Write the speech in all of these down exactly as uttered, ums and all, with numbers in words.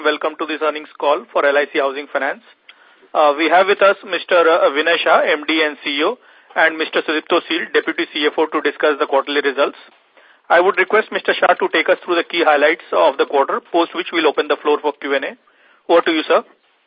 Welcome to this earnings call for L I C Housing Finance. Uh, we have with us Mister Vinay Shah, M D and C E O, and Mister Sudipto Sil, Deputy C F O, to discuss the quarterly results. I would request Mister Shah to take us through the key highlights of the quarter, post which we'll open the floor for Q and A. Over to you, sir.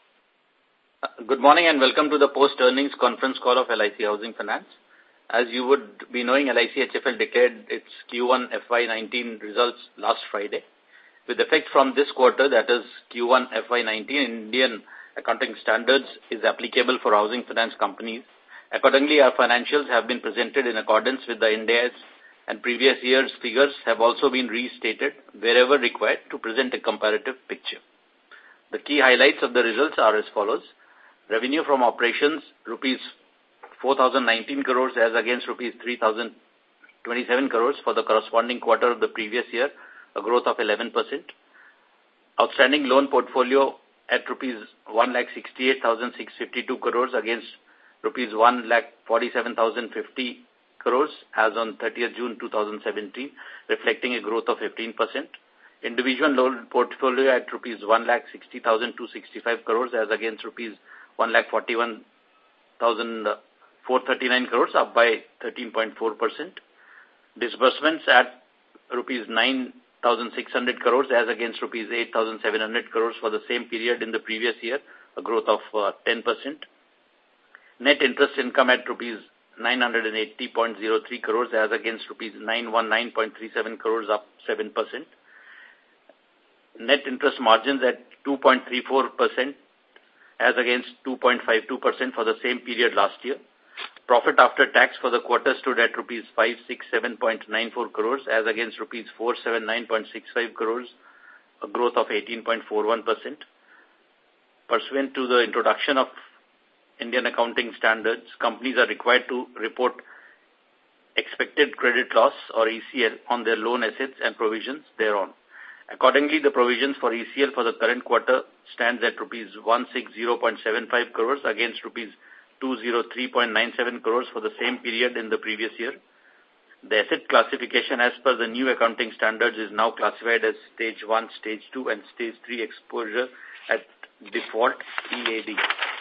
Good morning and welcome to the post-earnings conference call of L I C Housing Finance. As you would be knowing, L I C H F L declared its Q one F Y nineteen results last Friday. With effect from this quarter, that is Q one F Y nineteen, Indian accounting standards is applicable for housing finance companies. Accordingly, our financials have been presented in accordance with the Ind A S, and previous year's figures have also been restated wherever required to present a comparative picture. The key highlights of the results are as follows. Revenue from operations, rupees four thousand nineteen crores as against rupees three thousand twenty-seven crores for the corresponding quarter of the previous year, a growth of eleven percent. Outstanding loan portfolio at rupees one lakh sixty-eight thousand six hundred fifty-two crores against rupees one lakh forty-seven thousand fifty crores as on thirtieth June two thousand seventeen, reflecting a growth of fifteen percent. Individual loan portfolio at rupees one lakh sixty thousand two hundred sixty-five crores as against rupees one lakh forty-one thousand four hundred thirty-nine crores, up by thirteen point four percent. Disbursements at rupees nine thousand six hundred crores as against rupees eight thousand seven hundred crores for the same period in the previous year, a growth of uh, ten percent. Net interest income at rupees nine hundred eighty point zero three crores as against rupees nine hundred nineteen point three seven crores, up seven percent. Net interest margins at two point three four percent as against two point five two percent for the same period last year. Profit after tax for the quarter stood at rupees five hundred sixty-seven point nine four crores as against rupees four hundred seventy-nine point six five crores, a growth of eighteen point four one percent. Pursuant to the introduction of Indian accounting standards, companies are required to report expected credit loss or E C L on their loan assets and provisions thereon. Accordingly, the provisions for E C L for the current quarter stands at rupees one hundred sixty point seven five crores against rupees two hundred three point nine seven crores for the same period in the previous year. The asset classification as per the new accounting standards is now classified as stage one, stage two and stage three exposure at default E A D.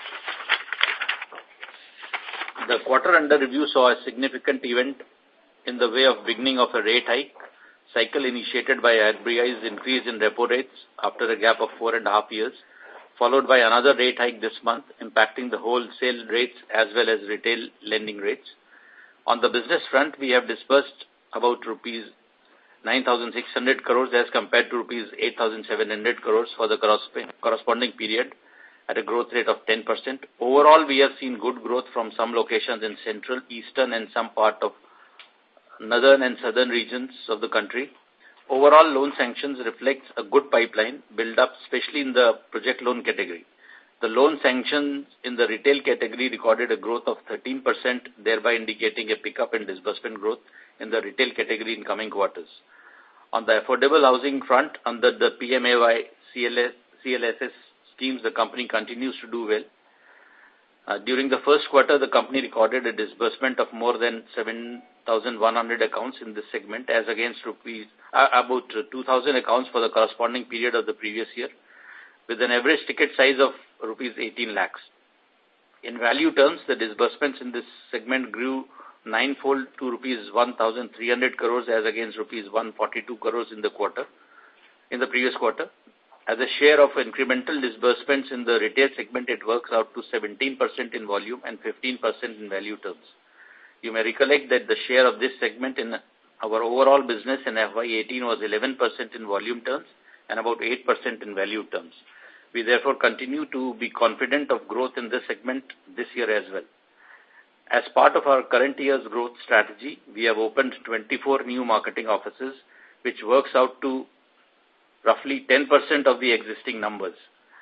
The quarter under review saw a significant event in the way of beginning of a rate hike cycle initiated by R B I's increase in repo rates after a gap of four and a half years, followed by another rate hike this month, impacting the wholesale rates as well as retail lending rates. On the business front, we have disbursed about rupees nine thousand six hundred crores as compared to rupees eight thousand seven hundred crores for the corresponding period, at a growth rate of ten percent. Overall, we have seen good growth from some locations in central, eastern and some part of northern and southern regions of the country. Overall, loan sanctions reflects a good pipeline build up, especially in the project loan category. The loan sanctions in the retail category recorded a growth of thirteen percent, thereby indicating a pickup in disbursement growth in the retail category in coming quarters. On the affordable housing front, under the P M A Y C L S S schemes, the company continues to do well. Uh, during the first quarter, the company recorded a disbursement of more than seven thousand one hundred accounts in this segment as against rupees, uh, about two thousand accounts for the corresponding period of the previous year, with an average ticket size of rupees eighteen lakhs. In value terms, the disbursements in this segment grew ninefold to rupees one thousand three hundred crores as against rupees one hundred forty-two crores in the quarter, in the previous quarter. As a share of incremental disbursements in the retail segment, it works out to seventeen percent in volume and fifteen percent in value terms. You may recollect that the share of this segment in our overall business in F Y eighteen was eleven percent in volume terms and about eight percent in value terms. We therefore continue to be confident of growth in this segment this year as well. As part of our current year's growth strategy, we have opened twenty-four new marketing offices, which works out to roughly ten percent of the existing numbers.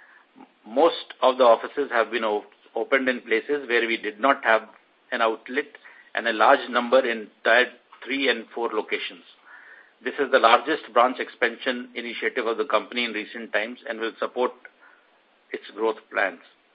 Most of the offices have been op opened in places where we did not have an outlet, and a large number in tier three and four locations. This is the largest branch expansion initiative of the company in recent times and will support its growth plans.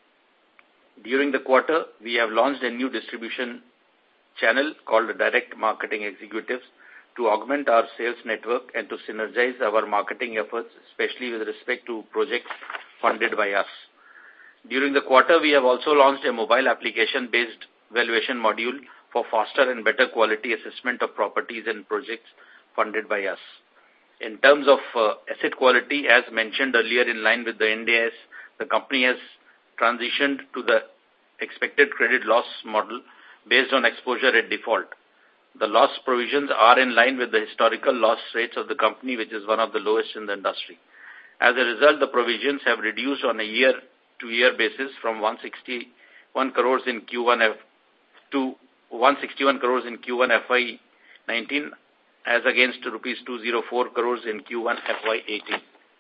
During the quarter, we have launched a new distribution channel called Direct Marketing Executives to augment our sales network and to synergize our marketing efforts, especially with respect to projects funded by us. During the quarter, we have also launched a mobile application-based valuation module for faster and better quality assessment of properties and projects funded by us. In terms of uh, asset quality, as mentioned earlier in line with the N D A S, the company has transitioned to the expected credit loss model based on exposure at default. The loss provisions are in line with the historical loss rates of the company, which is one of the lowest in the industry. As a result, the provisions have reduced on a year-to-year basis from one hundred sixty-one crores in Q one F to one hundred sixty-one crores in Q one F Y nineteen as against rupees two hundred four crores in Q one F Y eighteen.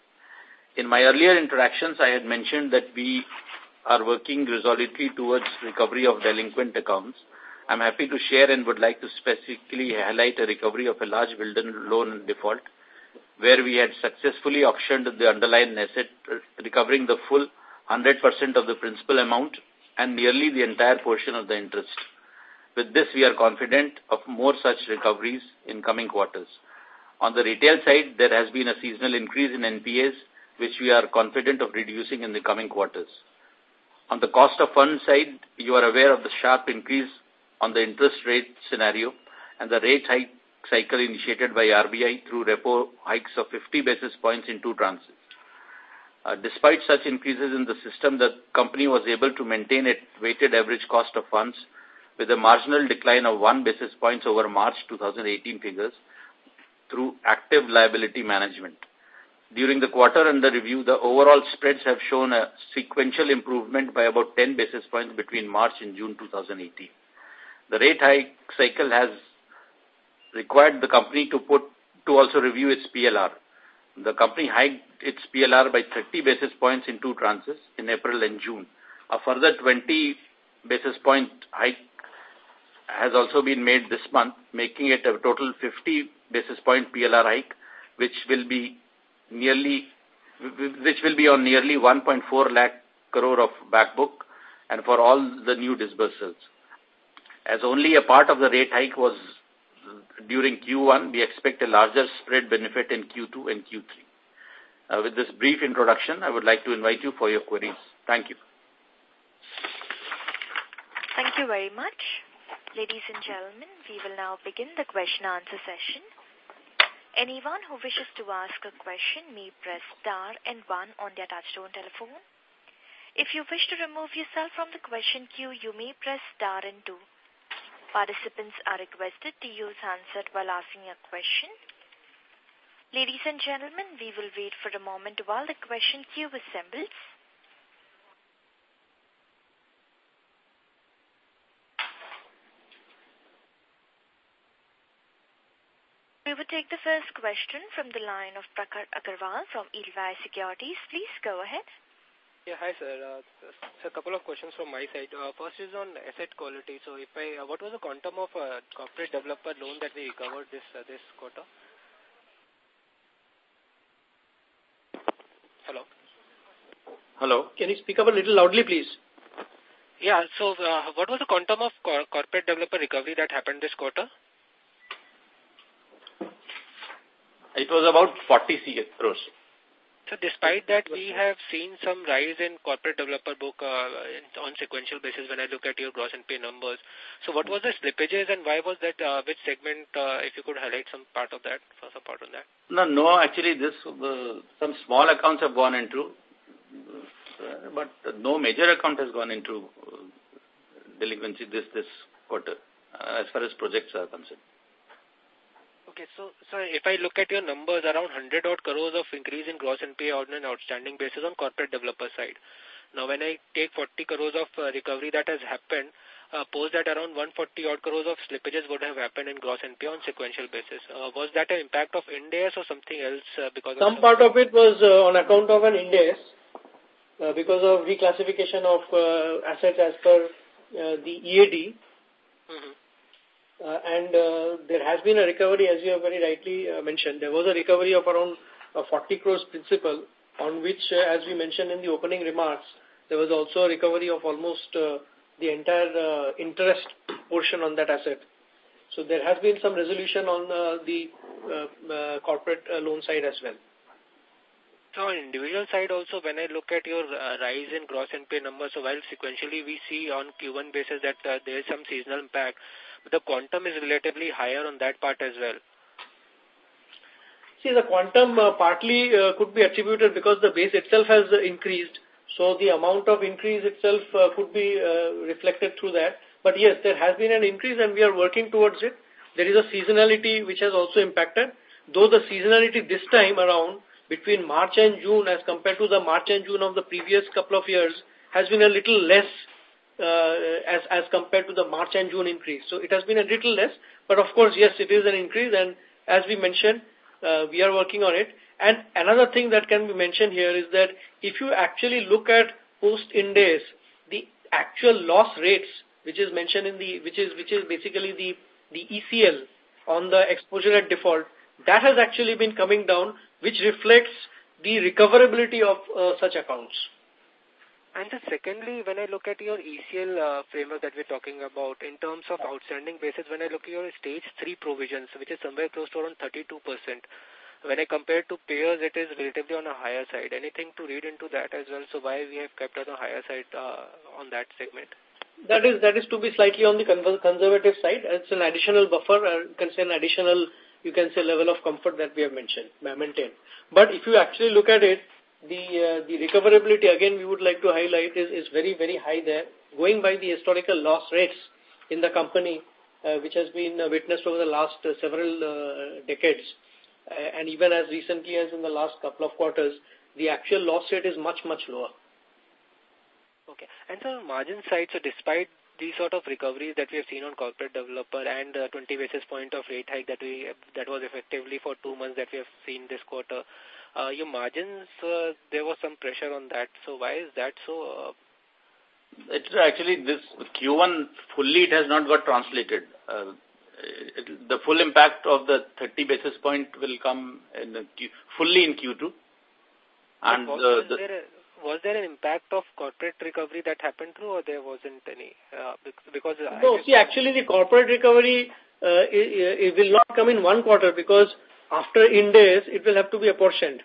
In my earlier interactions, I had mentioned that we are working resolutely towards recovery of delinquent accounts. I'm happy to share and would like to specifically highlight a recovery of a large builder loan in default, where we had successfully auctioned the underlying asset, recovering the full one hundred percent of the principal amount and nearly the entire portion of the interest. With this, we are confident of more such recoveries in coming quarters. On the retail side, there has been a seasonal increase in N P As, which we are confident of reducing in the coming quarters. On the cost of funds side, you are aware of the sharp increase on the interest rate scenario and the rate hike cycle initiated by R B I through repo hikes of fifty basis points in two tranches. Uh, despite such increases in the system, the company was able to maintain its weighted average cost of funds with a marginal decline of one basis points over March two thousand eighteen figures through active liability management. During the quarter under review, the overall spreads have shown a sequential improvement by about ten basis points between March and June two thousand eighteen. The rate hike cycle has required the company to put to also review its P L R. The company hiked its P L R by thirty basis points in two tranches in April and June. A further twenty basis point hike has also been made this month, making it a total fifty basis point P L R hike, which will be nearly, which will be on nearly one point four lakh crore of back book and for all the new disbursements. As only a part of the rate hike was during Q one, we expect a larger spread benefit in Q two and Q three. Uh, with this brief introduction, I would like to invite you for your queries. Thank you. Thank you very much. Ladies and gentlemen, we will now begin the question-answer session. Anyone who wishes to ask a question may press star and one on their touchtone telephone. If you wish to remove yourself from the question queue, you may press star and two. Participants are requested to use handset while asking a question. Ladies and gentlemen, we will wait for a moment while the question queue assembles. We will take the first question from the line of Prakhar Agarwal from Edelweiss Securities. Please go ahead. Yeah, hi sir. Uh, so a couple of questions from my side. Uh, first is on asset quality. So, if I, uh, what was the quantum of uh, corporate developer loan that we recovered this uh, this quarter? Hello. Hello. Can you speak up a little loudly, please? Yeah. So, uh, what was the quantum of cor corporate developer recovery that happened this quarter? It was about forty crores. So despite that, we have seen some rise in corporate developer book uh, on sequential basis when I look at your gross N P A numbers. So what was the slippages and why was that, uh, which segment, uh, if you could highlight some part of that, for some part on that? No, no, actually this, uh, some small accounts have gone into, uh, but no major account has gone into uh, delinquency this, this quarter, uh, as far as projects are concerned. Okay, so so if I look at your numbers, around one hundred odd crores of increase in gross N P A on an outstanding basis on corporate developer side. Now, when I take forty crores of uh, recovery that has happened, uh, post that around one hundred forty odd crores of slippages would have happened in gross N P A on sequential basis. Uh, was that an impact of Ind A S or something else? Uh, because Some of part of it was uh, on account of an Ind A S uh, because of reclassification of uh, assets as per uh, the E A D. Mm-hmm. Uh, and uh, there has been a recovery, as you have very rightly uh, mentioned. There was a recovery of around uh, forty crores principal, on which, uh, as we mentioned in the opening remarks, there was also a recovery of almost uh, the entire uh, interest portion on that asset. So there has been some resolution on uh, the uh, uh, corporate uh, loan side as well. So on individual side also, when I look at your uh, rise in gross N P A numbers, so while sequentially we see on Q one basis that uh, there is some seasonal impact, but the quantum is relatively higher on that part as well. See, the quantum uh, partly uh, could be attributed because the base itself has uh, increased. So the amount of increase itself uh, could be uh, reflected through that. But yes, there has been an increase and we are working towards it. There is a seasonality which has also impacted. Though the seasonality this time around between March and June as compared to the March and June of the previous couple of years has been a little less uh, as, as compared to the March and June increase. So it has been a little less. But of course, yes, it is an increase. And as we mentioned, uh, we are working on it. And another thing that can be mentioned here is that if you actually look at post-Ind AS, the actual loss rates, which is mentioned in the, which is, which is basically the, the E C L on the exposure at default, that has actually been coming down, which reflects the recoverability of uh, such accounts. And then secondly, when I look at your E C L uh, framework that we're talking about, in terms of outstanding basis, when I look at your stage three provisions, which is somewhere close to around thirty-two percent, when I compare to peers, it is relatively on a higher side. Anything to read into that as well? So why we have kept on a higher side uh, on that segment? That is that is to be slightly on the conservative side. It's an additional buffer, or you can say an additional, you can say level of comfort that we have mentioned, maintained. But if you actually look at it, the uh, the recoverability, again, we would like to highlight is, is very, very high there. Going by the historical loss rates in the company, uh, which has been uh, witnessed over the last uh, several uh, decades, uh, and even as recently as in the last couple of quarters, the actual loss rate is much, much lower. Okay. And so on margin side, so despite these sort of recoveries that we have seen on corporate developer and uh, twenty basis point of rate hike that we that was effectively for two months that we have seen this quarter, uh, your margins, uh, there was some pressure on that. So why is that so? Uh, it's actually this Q one fully it has not got translated. Uh, it, the full impact of the thirty basis point will come in the Q, fully in Q two. And was, uh, was, the, there a, was there an impact of corporate recovery that happened through, or there wasn't any? Uh, because no, see, actually the corporate recovery uh, it, it will not come in one quarter because after Ind AS it will have to be apportioned.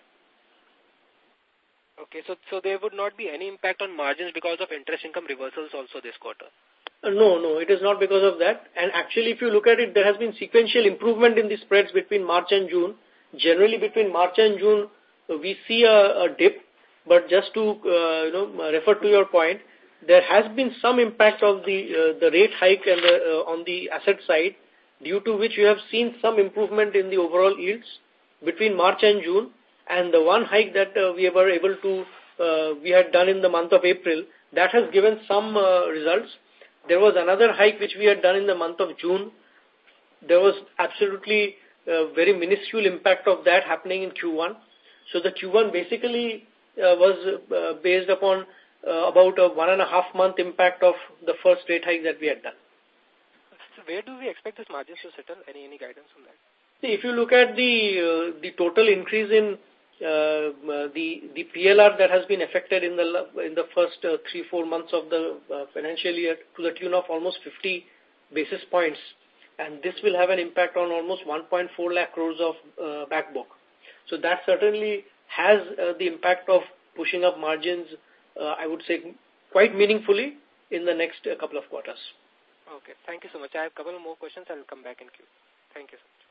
Okay, so so there would not be any impact on margins because of interest income reversals also this quarter? Uh, no, no, it is not because of that. And actually, if you look at it, there has been sequential improvement in the spreads between March and June. Generally, between March and June, uh, we see a, a dip. But just to uh, you know refer to your point, there has been some impact of the uh, the rate hike and the, uh, on the asset side, due to which you have seen some improvement in the overall yields between March and June. And the one hike that uh, we were able to uh, we had done in the month of April, that has given some uh, results. There was another hike which we had done in the month of June. There was absolutely uh, very minuscule impact of that happening in Q one. So the Q one basically Uh, was uh, based upon uh, about a one and a half month impact of the first rate hike that we had done. So where do we expect this margins to settle? Any any guidance on that? See, if you look at the uh, the total increase in uh, the the P L R that has been affected in the in the first uh, three four months of the uh, financial year to the tune of almost fifty basis points, and this will have an impact on almost one point four lakh crores of uh, back book. So that certainly has uh, the impact of pushing up margins, uh, I would say, quite meaningfully in the next uh, couple of quarters. Okay. Thank you so much. I have a couple more questions. I will come back in queue. Thank you so much.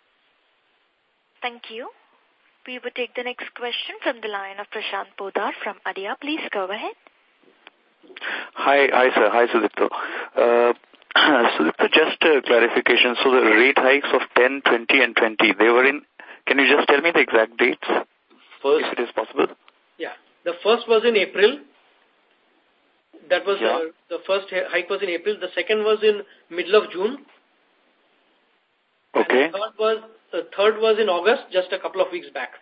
Thank you. We will take the next question from the line of Prashant Podar from Adia. Please go ahead. Hi, hi sir. Hi, Sudipto. Uh, Sudipto, just a clarification. So the rate hikes of ten, twenty and twenty, they were in, can you just tell me the exact dates? First, if it is possible. Yeah. The first was in April. That was yeah. uh, the first hike was in April. The second was in middle of June. Okay. And the third was, the third was in August, just a couple of weeks back.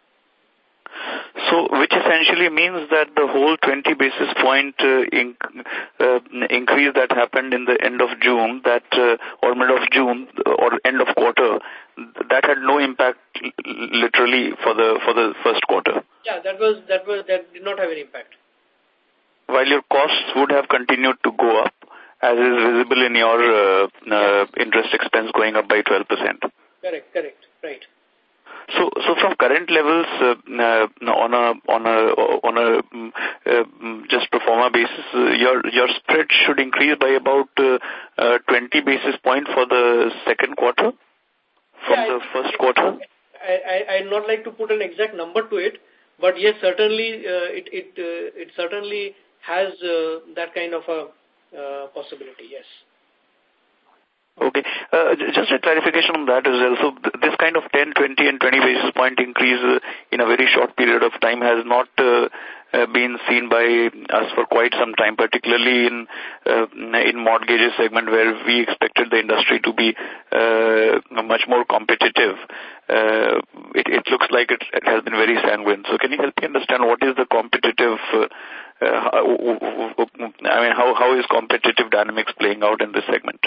So, which essentially means that the whole twenty basis point uh, in, uh, increase that happened in the end of June, that uh, or middle of June or end of quarter, that had no impact literally for the for the first quarter. Yeah, that was that was that did not have any impact. While your costs would have continued to go up, as is visible in your uh, uh, interest expense going up by twelve percent. Correct, correct, right. So, so from current levels, uh, uh, on a on a on a uh, just pro forma basis, uh, your your spread should increase by about uh, uh, twenty basis point for the second quarter from yeah, the first quarter. I I I'd not like to put an exact number to it, but yes, certainly uh, it it uh, it certainly has uh, that kind of a uh, possibility. Yes. Okay. Uh, just a clarification on that as well. So th this kind of ten, twenty and twenty basis point increase uh, in a very short period of time has not uh, uh, been seen by us for quite some time, particularly in uh, in mortgages segment where we expected the industry to be uh, much more competitive. Uh, it, it looks like it, it has been very sanguine. So can you help me understand what is the competitive, uh, uh, I mean, how, how is competitive dynamics playing out in this segment?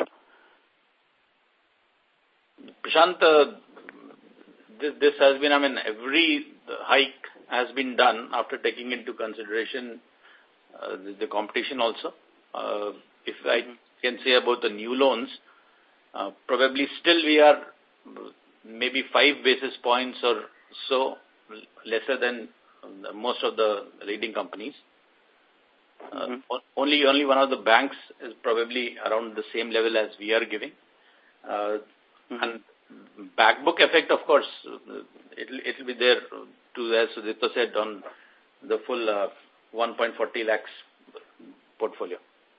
Prashant, uh, this, this has been, I mean, every hike has been done after taking into consideration uh, the, the competition also. Uh, if I can say about the new loans, uh, probably still we are maybe five basis points or so lesser than most of the leading companies. Uh, mm-hmm. Only only one of the banks is probably around the same level as we are giving. Uh, Mm-hmm. And backbook effect, of course, it'll it'll be there to, as Sudipta said, on the full uh, one point four zero lakhs portfolio.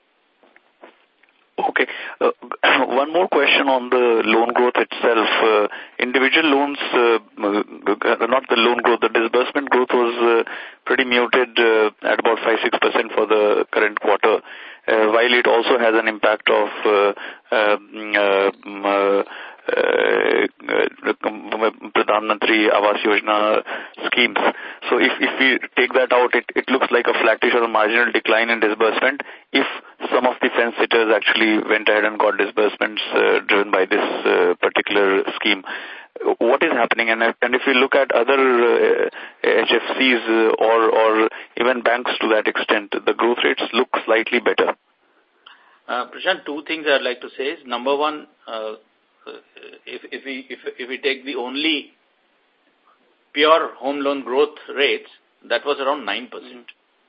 Okay. Uh, one more question on the loan growth itself. Uh, individual loans, uh, not the loan growth, the disbursement growth was uh, pretty muted uh, at about five to six percent for the current quarter, uh, while it also has an impact of uh, uh, uh, Uh, Pradhan Mantri Awas Yojana schemes. So if, if we take that out, it, it looks like a flattish or a marginal decline in disbursement if some of the fence sitters actually went ahead and got disbursements uh, driven by this uh, particular scheme. What is happening? And, and if we look at other uh, H F Cs uh, or, or even banks to that extent, the growth rates look slightly better. Uh, Prashant, two things I'd like to say is, number one, uh, If, if we if, if we take the only pure home loan growth rates, that was around nine percent.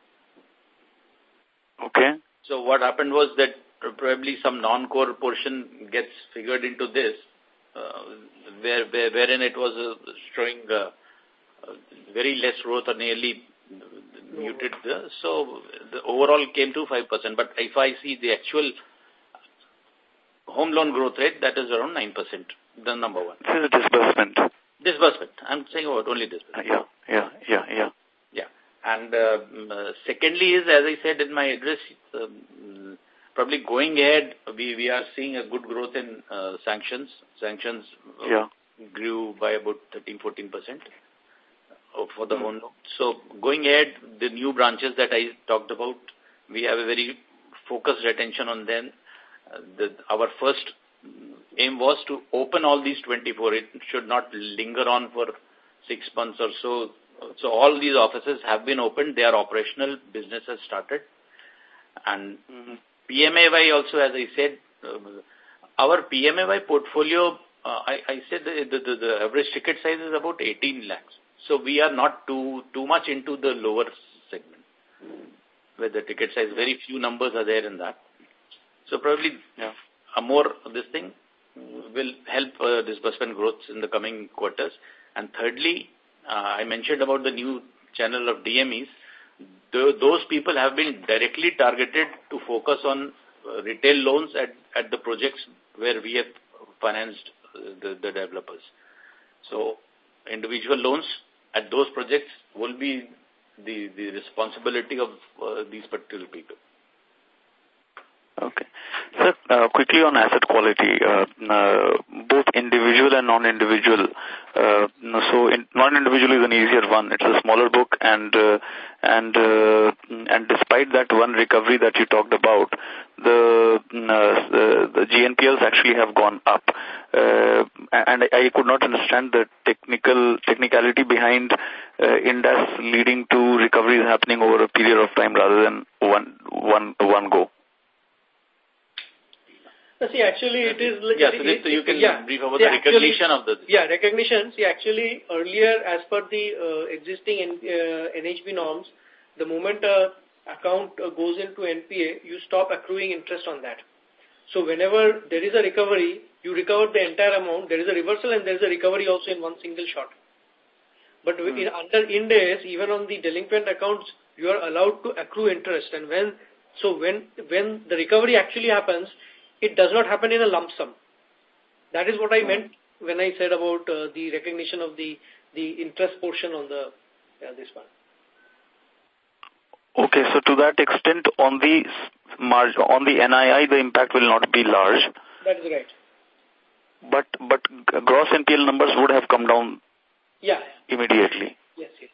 Okay. So what happened was that probably some non-core portion gets figured into this, uh, where, where wherein it was uh, showing uh, very less growth or nearly muted. Uh, so the overall came to five percent. But if I see the actual home loan growth rate, that is around nine percent, the number one. This is disbursement. Disbursement. I'm saying about only disbursement. Uh, yeah, yeah, yeah, yeah. Yeah. And uh, uh, secondly is, as I said in my address, uh, probably going ahead, we, we are seeing a good growth in uh, sanctions. Sanctions uh, yeah. grew by about thirteen to fourteen percent for the mm. home loan. So going ahead, the new branches that I talked about, we have a very focused attention on them. Uh, the, our first aim was to open all these twenty-four. It should not linger on for six months or so. So all these offices have been opened. They are operational. Business has started. And mm-hmm. P M A Y also, as I said, uh, our P M A Y portfolio, uh, I, I said the, the, the, the average ticket size is about eighteen lakhs. So we are not too, too much into the lower segment, where the ticket size, very few numbers are there in that. So probably yeah, a more this thing will help uh, disbursement growth in the coming quarters. And thirdly, uh, I mentioned about the new channel of D M Es. The, those people have been directly targeted to focus on uh, retail loans at, at the projects where we have financed uh, the, the developers. So individual loans at those projects will be the, the responsibility of uh, these particular people. Okay. Sir, uh, quickly on asset quality, uh, uh, both individual and non-individual. Uh, so in, non-individual is an easier one. It's a smaller book, and uh, and uh, and despite that one recovery that you talked about, the uh, the G N P Ls actually have gone up, uh, and I, I could not understand the technical technicality behind uh, Indus leading to recoveries happening over a period of time rather than one one one go. see, actually it is... Yeah, it, so, this, it, so you can yeah, brief about see, the recognition actually, of the... Yeah, recognition. See, actually, earlier, as per the uh, existing N, uh, N H B norms, the moment a account uh, goes into N P A, you stop accruing interest on that. So whenever there is a recovery, you recover the entire amount, there is a reversal and there is a recovery also in one single shot. But hmm. in, under Ind AS, even on the delinquent accounts, you are allowed to accrue interest. And when, so when, when the recovery actually happens, it does not happen in a lump sum. That is what I meant when I said about uh, the recognition of the, the interest portion on the, uh, this one. Okay, so to that extent, on the margin, on the N I I, the impact will not be large. That is right. But but gross N P L numbers would have come down. Yeah. Immediately. Yes, yes.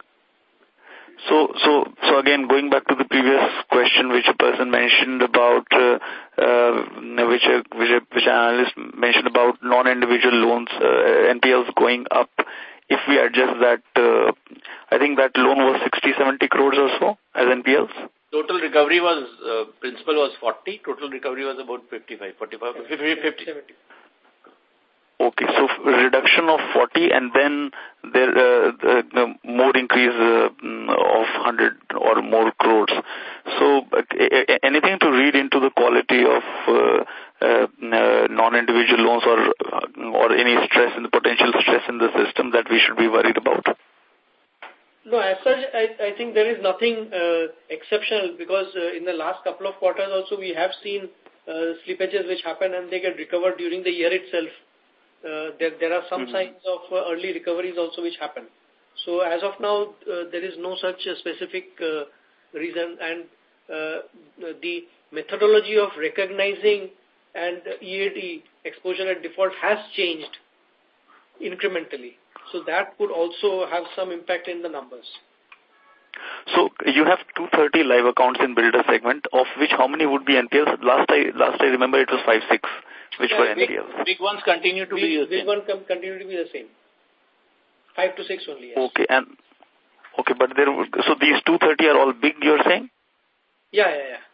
So so so again, going back to the previous question, which a person mentioned about, uh, uh, which a which a which an analyst mentioned about non-individual loans, uh, N P Ls going up. If we adjust that, uh, I think that loan was sixty, seventy crores or so as N P Ls. Total recovery was, uh, principal was forty, total recovery was about fifty-five, forty-five, fifty, fifty. seventy. Okay, so reduction of forty and then there uh, the, the more increase uh, of one hundred or more crores. So uh, anything to read into the quality of uh, uh, non-individual loans or or any stress in the potential stress in the system that we should be worried about? No, as such, I, I think there is nothing uh, exceptional because uh, in the last couple of quarters also we have seen uh, slippages which happen and they get recovered during the year itself. Uh, there, there are some mm-hmm. signs of uh, early recoveries also which happen. So as of now, uh, there is no such a specific uh, reason, and uh, the methodology of recognizing and E A D exposure at default has changed incrementally. So that could also have some impact in the numbers. So you have two hundred thirty live accounts in builder segment, of which how many would be N P Ls? Last I last I remember it was five, six, which yeah, were big, N P Ls. Big ones continue to big, be the big same. Big ones continue to be the same. Five to six only, yes. Okay, and okay, but there so these two hundred thirty are all big, you're saying? Yeah, yeah, yeah.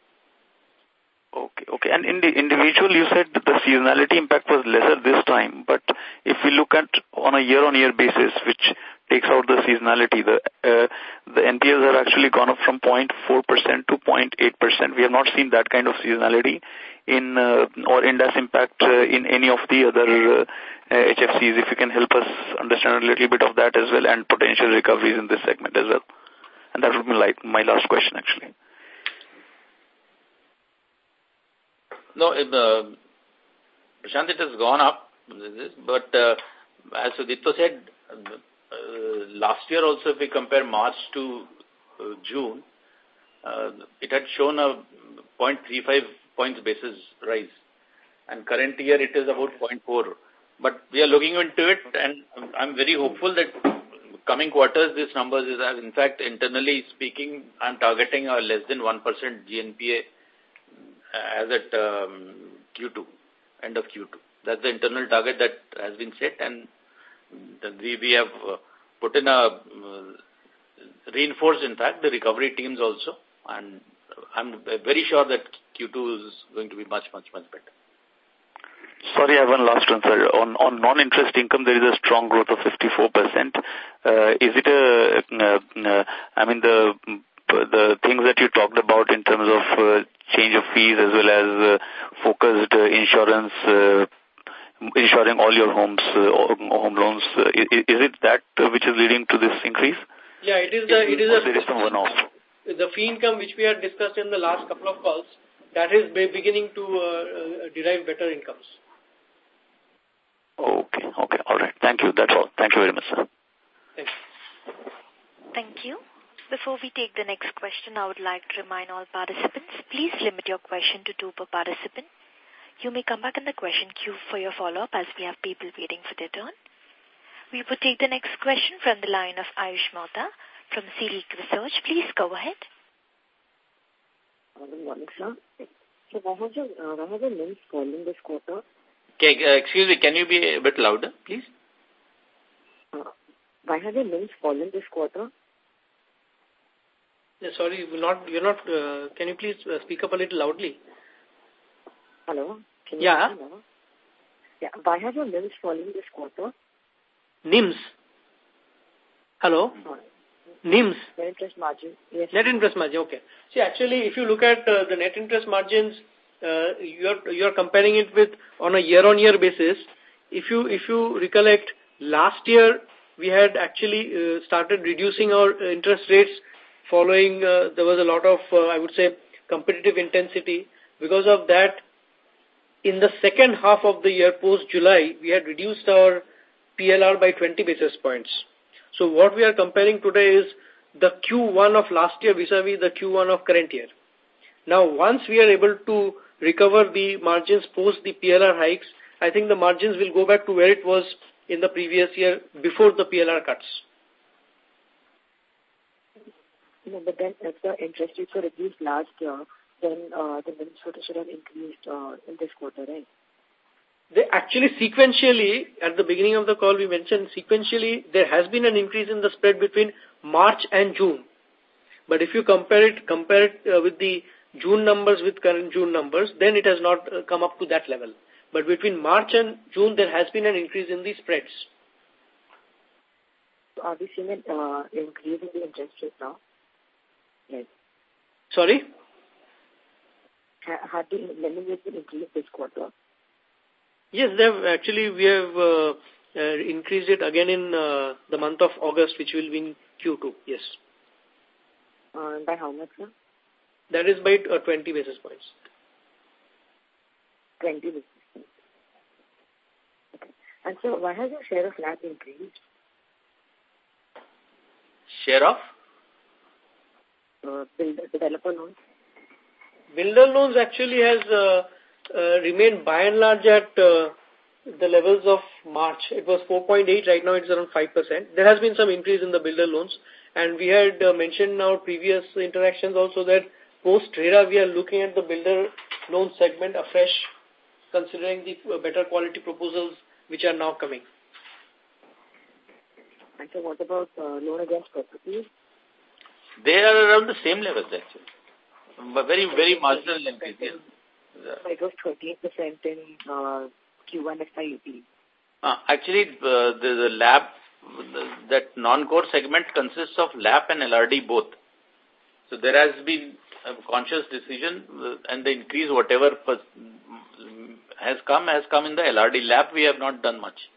Okay, okay. And in the individual, you said that the seasonality impact was lesser this time, but if we look at on a year-on-year basis, which takes out the seasonality, the uh, the N P Ls have actually gone up from zero point four percent to zero point eight percent. We have not seen that kind of seasonality in uh, or Ind AS impact uh, in any of the other uh, H F Cs. If you can help us understand a little bit of that as well and potential recoveries in this segment as well. And that would be like my last question, actually. No, it, uh, Prashant, it has gone up, but uh, as Sudipto said, uh, last year also if we compare March to uh, June, uh, it had shown a zero point three five points basis rise, and current year it is about zero point four. But we are looking into it, and I'm very hopeful that coming quarters this numbers is, in fact, internally speaking, I'm targeting a less than one percent G N P A as at um, Q two, end of Q two. That's the internal target that has been set, and we, we have uh, put in a, uh, reinforced, in fact, the recovery teams also, and I'm very sure that Q two is going to be much, much, much better. Sorry, I have one last one, sir. On, on non-interest income, there is a strong growth of fifty-four percent. Uh, is it a, uh, uh, I mean, the the things that you talked about in terms of uh, change of fees as well as uh, focused uh, insurance, uh, insuring all your homes, uh, home loans, uh, is, is it that uh, which is leading to this increase? Yeah, it is the, it is a, there is some one-off. The fee income which we had discussed in the last couple of calls, that is beginning to uh, derive better incomes. Okay, okay, all right. Thank you. That's all. Thank you very much, sir. Thank you. Thank you. Before we take the next question, I would like to remind all participants, please limit your question to two per participant. You may come back in the question queue for your follow-up as we have people waiting for their turn. We will take the next question from the line of Ayush Mehta from Seek Research. Please go ahead. Good morning, sir. So why have your, uh, why have your NIMs fallen this quarter? Okay, uh, excuse me, can you be a bit louder, please? Uh, why have your NIMs fallen this quarter? Yeah, sorry, you're not, you're not, uh, can you please uh, speak up a little loudly? Hello? Can yeah. You know? Yeah. Why have your N I Ms fallen this quarter? N I Ms. Hello? Sorry. N I Ms. Net interest margin. Yes. Net interest margin, okay. See, actually, if you look at uh, the net interest margins, uh, you're, you're comparing it with on a year-on-year basis. If you, if you recollect, last year we had actually uh, started reducing our interest rates following, uh, there was a lot of, uh, I would say, competitive intensity. Because of that, in the second half of the year, post-July, we had reduced our P L R by twenty basis points. So what we are comparing today is the Q one of last year vis-a-vis the Q one of current year. Now, once we are able to recover the margins post the P L R hikes, I think the margins will go back to where it was in the previous year before the P L R cuts. No, but then if the interest rates were reduced last year, then uh, the N I Ms should have increased uh, in this quarter, right? They actually sequentially, at the beginning of the call we mentioned, sequentially there has been an increase in the spread between March and June. But if you compare it, compare it uh, with the June numbers with current June numbers, then it has not uh, come up to that level. But between March and June, there has been an increase in the spreads. So are we seeing an uh, increase in the interest rate now? Yes. Sorry? Ha had the lending rate been increased this quarter? Yes, they have actually, we have uh, uh, increased it again in uh, the month of August, which will be in Q two, yes. Uh, by how much, sir? That is by uh, twenty basis points. twenty basis points. Okay. And so, why has your share of L A P increased? Share of? Uh, builder, developer loans? Builder loans actually has uh, uh, remained by and large at uh, the levels of March. It was four point eight, right now it's around five percent. There has been some increase in the builder loans, and we had uh, mentioned in our previous interactions also that post-RERA we are looking at the builder loan segment afresh, considering the uh, better quality proposals which are now coming. And so what about uh, loan against properties? They are around the same levels actually. But very, very marginal increase. Yes. So it was thirteen percent in uh, Q one F Y eighteen. Uh, actually, uh, the, the lab, the, that non-core segment consists of L A P and L R D both. So there has been a conscious decision uh, and the increase, whatever pers has come, has come in the L R D. L A P we have not done much.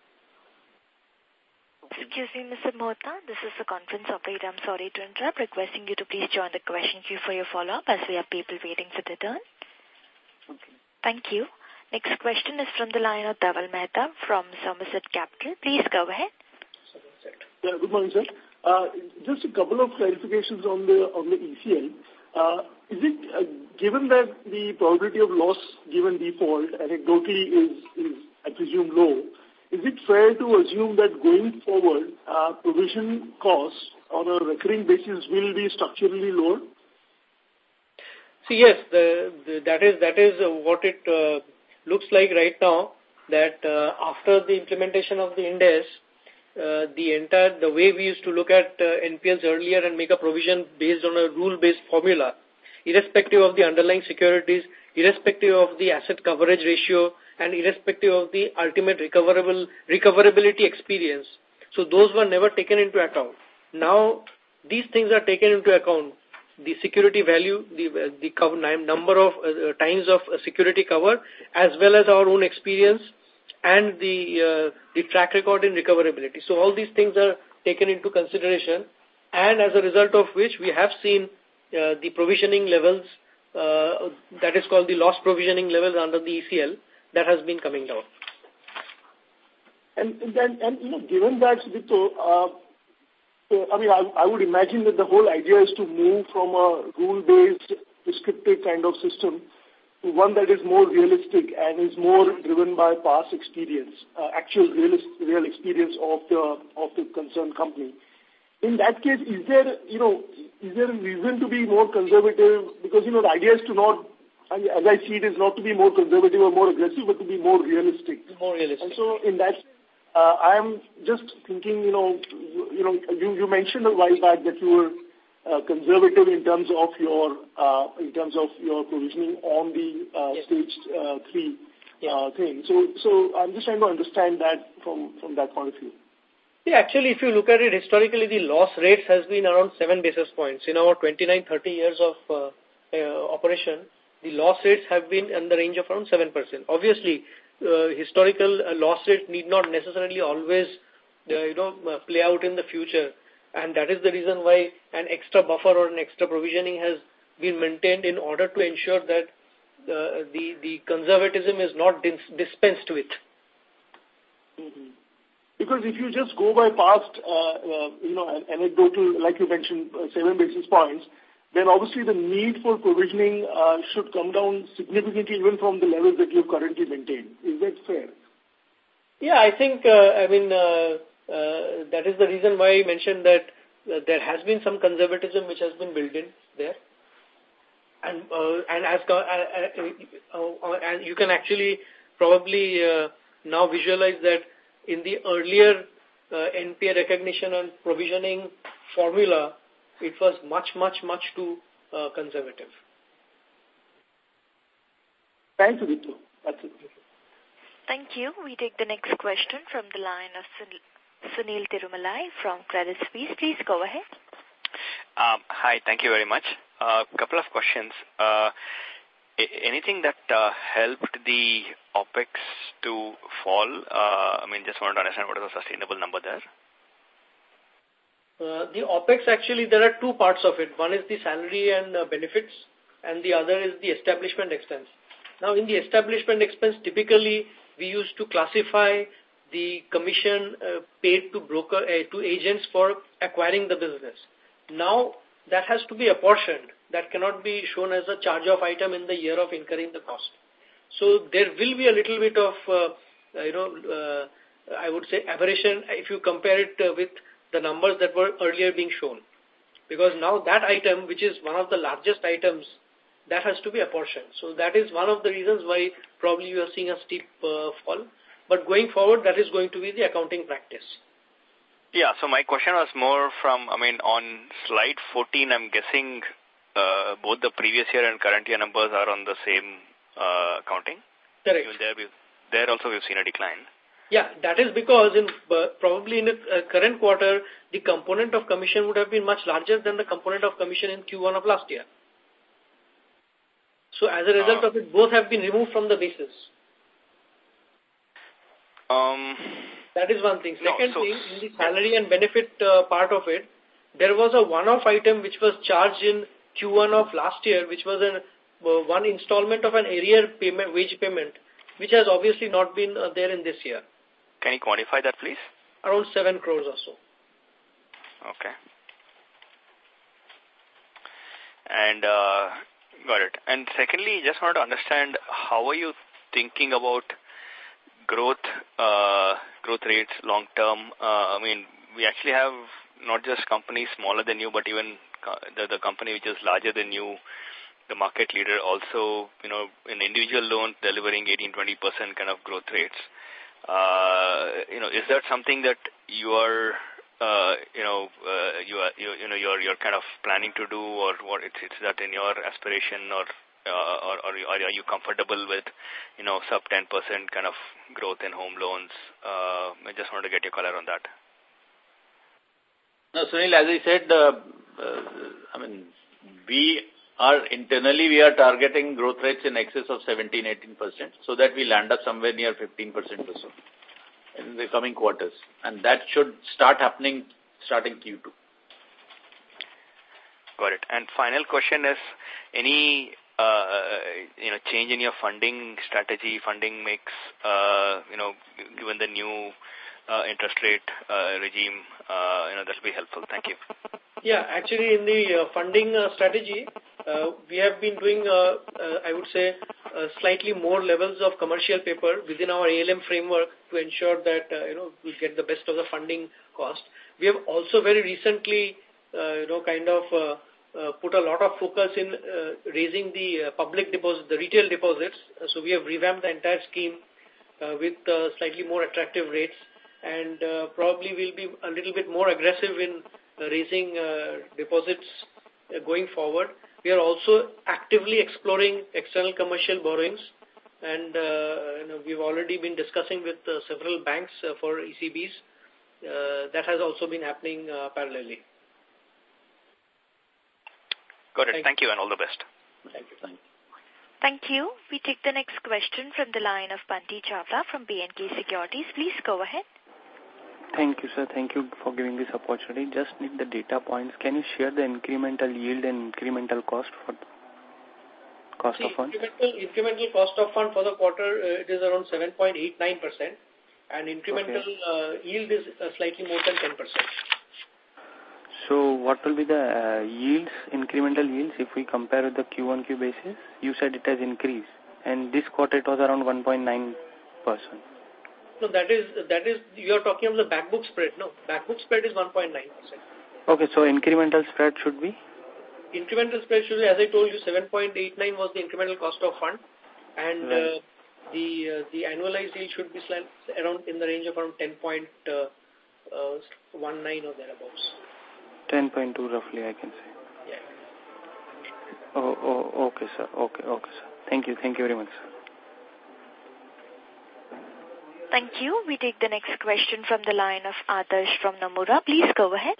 Excuse me, Mister Mohta, this is the conference operator. I'm sorry to interrupt, requesting you to please join the question queue for your follow-up as we have people waiting for the turn. Okay. Thank you. Next question is from the line of Dhaval Mehta from Somerset Capital. Please go ahead. Yeah, good morning, sir. Uh, just a couple of clarifications on the on the E C L. Uh, is it, uh, given that the probability of loss given default anecdotally is, is, I presume, low, is it fair to assume that going forward, uh, provision costs on a recurring basis will be structurally lower? See, yes, the, the, that is that is uh, what it uh, looks like right now, that uh, after the implementation of the Ind AS, uh, the entire, the way we used to look at uh, N P Ls earlier and make a provision based on a rule-based formula, irrespective of the underlying securities, irrespective of the asset coverage ratio, and irrespective of the ultimate recoverable recoverability experience. So those were never taken into account. Now, these things are taken into account. The security value, the, uh, the cover, number of uh, times of uh, security cover, as well as our own experience and the, uh, the track record in recoverability. So all these things are taken into consideration, and as a result of which we have seen uh, the provisioning levels, uh, that is called the loss provisioning levels under the E C L, that has been coming down. And then, and, you know, given that, Sudipto, uh, I mean, I, I would imagine that the whole idea is to move from a rule-based, prescriptive kind of system to one that is more realistic and is more driven by past experience, uh, actual real, real experience of the of the concerned company. In that case, is there, you know, is there a reason to be more conservative? Because, you know, the idea is to not, as I see it, is not to be more conservative or more aggressive, but to be more realistic. More realistic. And so, in that, uh, I am just thinking, you know, you, you know, you, you mentioned a while back that you were uh, conservative in terms of your uh, in terms of your provisioning on the uh, yes. stage uh, three yeah. uh, thing. So, so I'm just trying to understand that from from that point of view. Yeah, actually, if you look at it historically, the loss rates has been around seven basis points in our twenty-nine, thirty years of uh, uh, operation. The loss rates have been in the range of around seven percent. Obviously, uh, historical uh, loss rates need not necessarily always, uh, you know, uh, play out in the future. And that is the reason why an extra buffer or an extra provisioning has been maintained in order to ensure that uh, the, the conservatism is not dis dispensed with. Mm-hmm. Because if you just go by past, uh, uh, you know, anecdotal, like you mentioned, uh, seven basis points, then obviously the need for provisioning uh, should come down significantly even from the levels that you've currently maintained. Is that fair? Yeah, I think, uh, I mean, uh, uh, that is the reason why I mentioned that uh, there has been some conservatism which has been built in there. And, uh, and as, uh, uh, uh, and you can actually probably uh, now visualize that in the earlier uh, N P A recognition and provisioning formula, it was much, much, much too uh, conservative. Thank you, Vito. That's it. Thank you. We take the next question from the line of Sunil Tirumalai from Credit Suisse. Please go ahead. Um, hi, thank you very much. A uh, couple of questions. Uh, anything that uh, helped the OPEX to fall? Uh, I mean, just wanted to understand what is a sustainable number there. Uh, the OPEX, actually, there are two parts of it. One is the salary and uh, benefits, and the other is the establishment expense. Now, in the establishment expense, typically, we used to classify the commission uh, paid to broker uh, to agents for acquiring the business. Now, that has to be apportioned. That cannot be shown as a charge-off item in the year of incurring the cost. So, there will be a little bit of, uh, you know, uh, I would say, aberration if you compare it uh, with the numbers that were earlier being shown. Because now that item, which is one of the largest items, that has to be apportioned. So that is one of the reasons why probably you are seeing a steep uh, fall. But going forward, that is going to be the accounting practice. Yeah, so my question was more from, I mean, on slide fourteen, I'm guessing uh, both the previous year and current year numbers are on the same uh, accounting? Correct. There, there also we've seen a decline. Yeah, that is because in uh, probably in the uh, current quarter, the component of commission would have been much larger than the component of commission in Q one of last year. So as a result uh, of it, both have been removed from the basis. Um, that is one thing. Second no, so, thing, in the salary and benefit uh, part of it, there was a one-off item which was charged in Q one of last year, which was an, uh, one installment of an arrear payment, wage payment, which has obviously not been uh, there in this year. Can you quantify that, please? Around seven crores or so. Okay. And, uh, got it. And secondly, just wanted to understand, how are you thinking about growth, uh, growth rates long term? Uh, I mean, we actually have not just companies smaller than you, but even the, the company which is larger than you, the market leader also, you know, in individual loans delivering eighteen, twenty percent kind of growth rates. Uh, you know, is that something that you are, uh, you know, uh, you are, you, you know, you're, you're kind of planning to do, or what? It's, it's that in your aspiration, or, uh, or, or are you comfortable with, you know, sub ten percent kind of growth in home loans? Uh, I just wanted to get your color on that. No, Sunil, as I said, uh, uh, I mean, we are internally, we are targeting growth rates in excess of seventeen, eighteen percent, so that we land up somewhere near fifteen percent or so in the coming quarters. And that should start happening starting Q two. Got it. And final question is, any, uh, you know, change in your funding strategy, funding mix, uh, you know, given the new uh, interest rate uh, regime, uh, you know, that will be helpful. Thank you. Yeah, actually in the uh, funding uh, strategy, uh, we have been doing, uh, uh, I would say, uh, slightly more levels of commercial paper within our A L M framework to ensure that, uh, you know, we get the best of the funding cost. We have also very recently, uh, you know, kind of uh, uh, put a lot of focus in uh, raising the uh, public deposit, the retail deposits. Uh, so we have revamped the entire scheme uh, with uh, slightly more attractive rates, and uh, probably we'll be a little bit more aggressive in Uh, raising uh, deposits uh, going forward. We are also actively exploring external commercial borrowings, and uh, you know, we've already been discussing with uh, several banks uh, for E C Bs. Uh, that has also been happening uh, parallelly. Got it. Thank, Thank you and all the best. Thank you. Thank you. Thank you. We take the next question from the line of Bunty Chawla from B N K Securities. Please go ahead. Thank you, sir. Thank you for giving this opportunity. Just need the data points. Can you share the incremental yield and incremental cost for cost See, of funds? Incremental, incremental cost of fund for the quarter, uh, it is around seven point eight nine percent, and incremental okay. uh, yield is uh, slightly more than ten percent. So what will be the uh, yields, incremental yields, if we compare with the Q one Q basis? You said it has increased, and this quarter it was around one point nine percent. No, that is, that is, you are talking of the back book spread. No, back book spread is one point nine percent. Okay, so incremental spread should be? Incremental spread should be, as I told you, seven point eight nine was the incremental cost of fund, and right. uh, the uh, the annualized yield should be slightly around in the range of around ten point one nine or thereabouts. ten point two roughly, I can say. Yeah. Oh, oh, okay, sir. Okay, okay, sir. Thank you. Thank you very much, sir. Thank you. We take the next question from the line of Adarsh from Nomura. Please go ahead.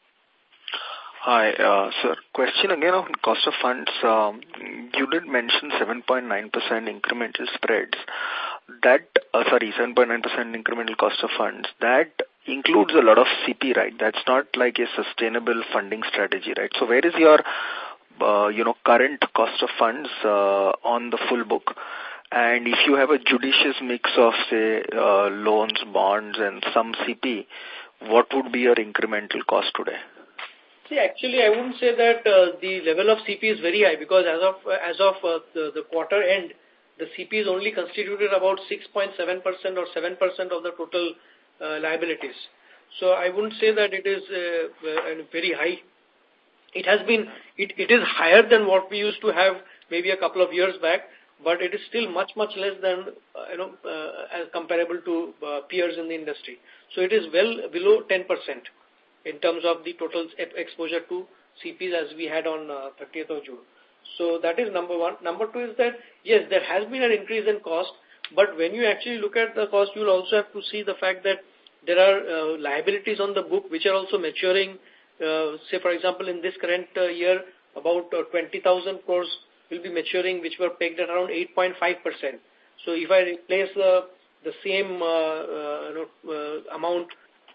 Hi, uh, sir. Question again on cost of funds. Um, you did mention seven point nine percent incremental spreads. That, uh, sorry, seven point nine percent incremental cost of funds. That includes a lot of C P, right? That's not like a sustainable funding strategy, right? So where is your, uh, you know, current cost of funds uh, on the full book? And if you have a judicious mix of, say, uh, loans, bonds, and some C P, what would be your incremental cost today? See, actually, I wouldn't say that uh, the level of C P is very high, because as of uh, as of uh, the, the quarter end, the C P is only constituted about six point seven percent or seven percent of the total uh, liabilities. So I wouldn't say that it is uh, uh, very high. It has been, it, it is higher than what we used to have maybe a couple of years back, but it is still much, much less than, uh, you know, uh, as comparable to uh, peers in the industry. So it is well below ten percent in terms of the total exposure to C Ps as we had on uh, thirtieth of June. So that is number one. Number two is that, yes, there has been an increase in cost, but when you actually look at the cost, you will also have to see the fact that there are uh, liabilities on the book which are also maturing. Uh, say, for example, in this current uh, year, about uh, twenty thousand crores will be maturing, which were pegged at around eight point five percent. So if I replace the the same uh, uh, you know, uh, amount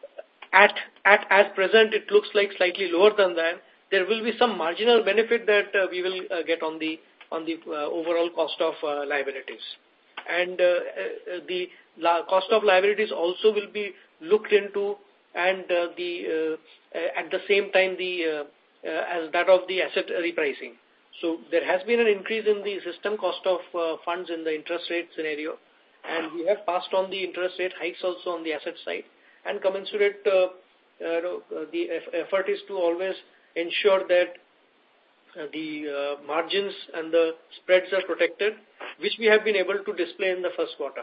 at at as present, it looks like slightly lower than that. There will be some marginal benefit that uh, we will uh, get on the on the uh, overall cost of uh, liabilities, and uh, uh, the la cost of liabilities also will be looked into, and uh, the uh, uh, at the same time the uh, uh, as that of the asset repricing. So there has been an increase in the system cost of uh, funds in the interest rate scenario, and we have passed on the interest rate hikes also on the asset side. And commensurate, uh, uh, the effort is to always ensure that uh, the uh, margins and the spreads are protected, which we have been able to display in the first quarter.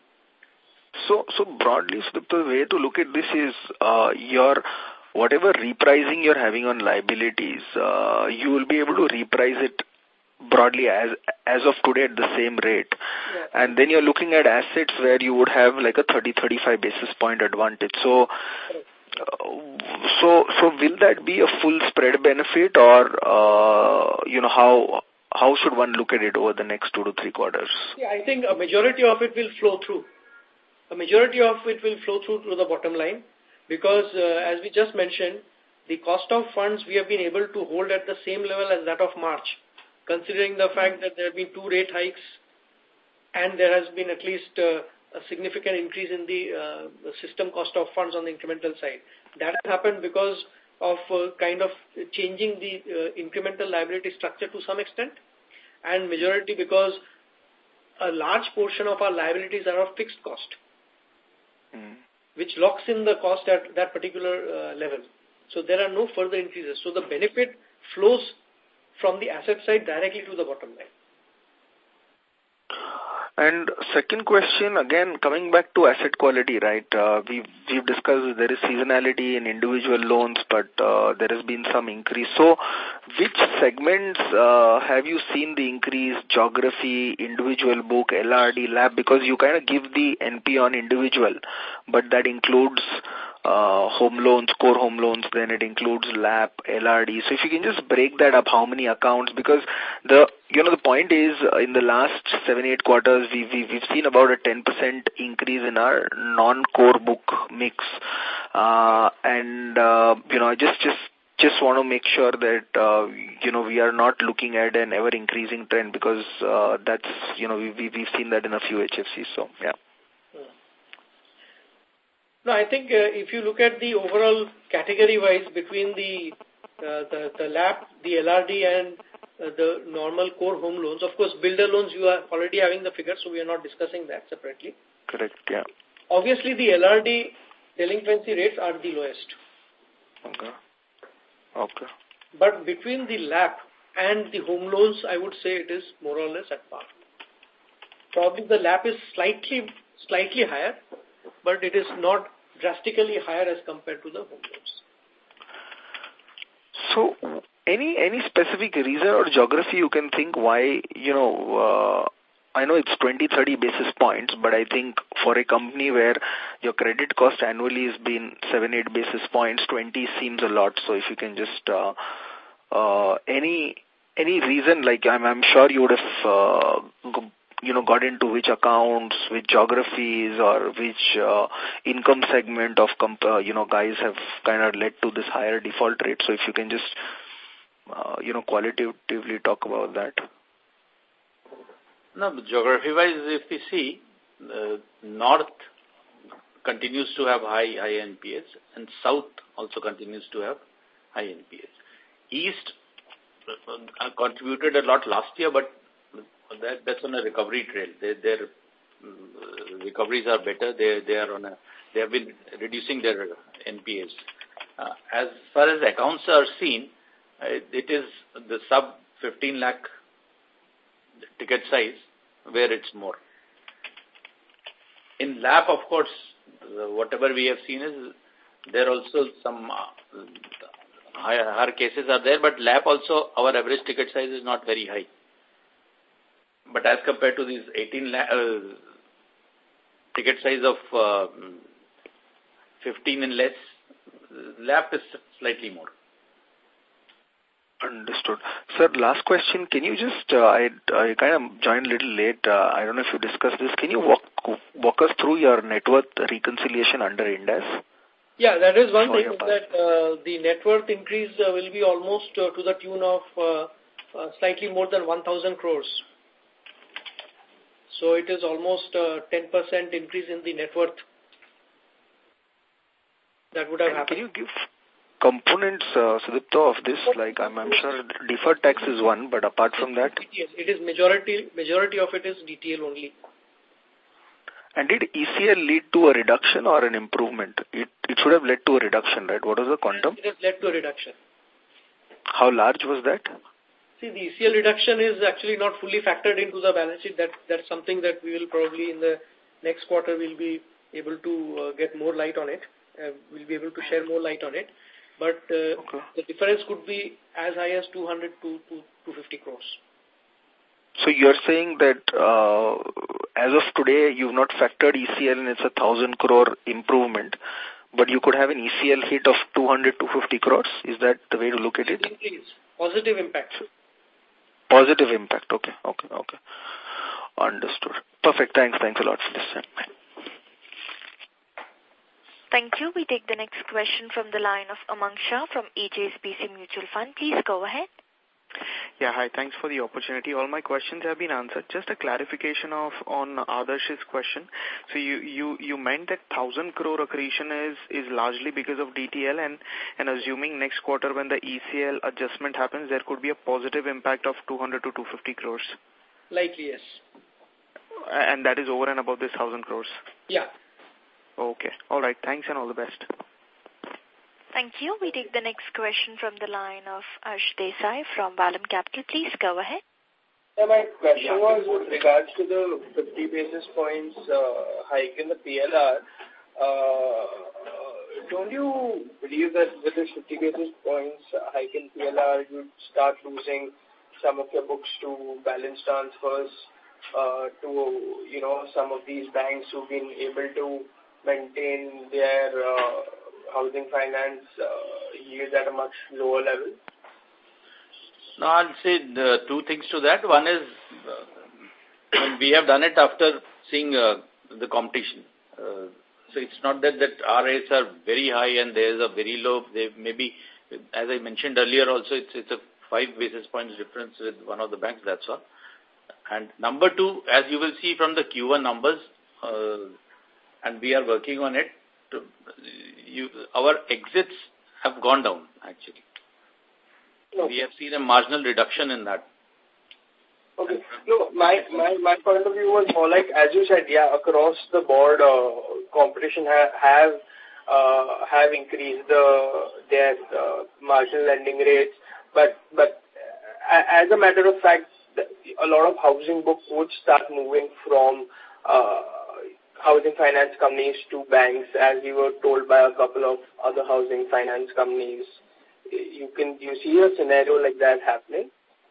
So, so broadly, the way to look at this is uh, your whatever repricing you're having on liabilities, uh, you will be able to reprice it broadly as as of today at the same rate. Yeah. And then you're looking at assets where you would have like a thirty to thirty-five basis point advantage. So, uh, so, so will that be a full spread benefit, or, uh, you know, how, how should one look at it over the next two to three quarters? Yeah, I think a majority of it will flow through. A majority of it will flow through to the bottom line, because uh, as we just mentioned, the cost of funds we have been able to hold at the same level as that of March, considering the fact that there have been two rate hikes and there has been at least uh, a significant increase in the, uh, the system cost of funds on the incremental side. That has happened because of uh, kind of changing the uh, incremental liability structure to some extent, and majority because a large portion of our liabilities are of fixed cost, mm. which locks in the cost at that particular uh, level. So there are no further increases. So the benefit flows from the asset side directly to the bottom line. And second question, again, coming back to asset quality, right? Uh, we've, we've discussed there is seasonality in individual loans, but uh, there has been some increase. So which segments uh, have you seen the increase? Geography, individual book, L R D, lab? Because you kind of give the N P on individual, but that includes uh, home loans, core home loans, then it includes L A P, L R D. So if you can just break that up, how many accounts? Because the, you know, the point is uh, in the last seven, eight quarters, we, we, we've seen about a ten percent increase in our non-core book mix. Uh, and, uh, you know, I just, just, just want to make sure that, uh, you know, we are not looking at an ever-increasing trend because uh, that's, you know, we, we, we've seen that in a few H F Cs. So, yeah. No, I think uh, if you look at the overall category-wise between the, uh, the the L A P, the L R D, and uh, the normal core home loans, of course, builder loans, you are already having the figures, so we are not discussing that separately. Correct, yeah. Obviously, the L R D delinquency rates are the lowest. Okay. Okay. But between the L A P and the home loans, I would say it is more or less at par. Probably the L A P is slightly, slightly higher, but it is not drastically higher as compared to the home loans. So, any any specific reason or geography you can think why, you know, uh, I know it's twenty, thirty basis points, but I think for a company where your credit cost annually has been seven, eight basis points, twenty seems a lot. So if you can just, uh, uh, any any reason, like I'm, I'm sure you would have, uh, you know, got into which accounts, which geographies, or which uh, income segment of, comp uh, you know, guys have kind of led to this higher default rate. So if you can just, uh, you know, qualitatively talk about that. No, geography-wise, if we see, uh, North continues to have high, high N P S, and South also continues to have high N P S. East uh, contributed a lot last year, but that, that's on a recovery trail. They, their uh, recoveries are better. They, they are on a, they have been reducing their N P S. Uh, as far as accounts are seen, uh, it is the sub fifteen lakh ticket size where it's more. In L A P, of course, whatever we have seen is there also some uh, higher, higher cases are there, but L A P also, our average ticket size is not very high. But as compared to these eighteen lakh, uh, ticket size of uh, fifteen and less, L A P is slightly more. Understood. Sir, last question. Can you just, uh, I, I kind of joined a little late. Uh, I don't know if you discussed this. Can you walk walk us through your net worth reconciliation under Ind AS? Yeah, that is one thing, is that uh, the net worth increase uh, will be almost uh, to the tune of uh, uh, slightly more than one thousand crores. So it is almost uh, ten percent increase in the net worth that would have and happened. Can you give components, uh, Sudipto, of this? Like, I'm, I'm sure deferred tax is one, but apart from that? It is majority, majority of it is D T L only. And did E C L lead to a reduction or an improvement? It, it should have led to a reduction, right? What was the quantum? It has led to a reduction. How large was that? See, the E C L reduction is actually not fully factored into the balance sheet. That, that's something that we will probably in the next quarter will be able to uh, get more light on it. Uh, we'll be able to share more light on it. But uh, okay. the difference could be as high as two hundred to two hundred fifty crores. So you're saying that uh, as of today, you've not factored E C L and it's a thousand crore improvement, but you could have an E C L hit of two hundred to fifty crores? Is that the way to look at it? Please. Positive impact. Positive impact. Okay, okay, okay. Understood. Perfect. Thanks. Thanks a lot for this. Thank you. We take the next question from the line of Amang Shah from H S B C Mutual Fund. Please go ahead. Yeah, hi. Thanks for the opportunity. All my questions have been answered. Just a clarification of on Adarsh's question. So you you you meant that thousand crore accretion is is largely because of D T L, and and assuming next quarter when the E C L adjustment happens, there could be a positive impact of two hundred to two hundred fifty crores. Likely, yes. And that is over and above this thousand crores. Yeah. Okay. All right. Thanks and all the best. Thank you. We take the next question from the line of Ash Desai from Vallum Capital. Please go ahead. Yeah, my question was with regards to the fifty basis points uh, hike in the P L R. Uh, don't you believe that with this fifty basis points hike in P L R, you'd start losing some of your books to balance transfers uh, to, you know, some of these banks who've been able to maintain their uh, housing finance uh, yields at a much lower level? No, I'll say the two things to that. One is uh, we have done it after seeing uh, the competition. Uh, so it's not that, that our rates are very high and there's a very low. They maybe, as I mentioned earlier also, it's, it's a five basis points difference with one of the banks, that's all. And number two, as you will see from the Q one numbers, uh, and we are working on it, to, you, our exits have gone down, actually. Okay. We have seen a marginal reduction in that. Okay. No, my, my, my point of view was more like, as you said, yeah, across the board, uh, competition ha have uh, have increased the, their uh, marginal lending rates, but but uh, as a matter of fact, a lot of housing book would start moving from uh, housing finance companies to banks, as we were told by a couple of other housing finance companies. You can you see a scenario like that happening?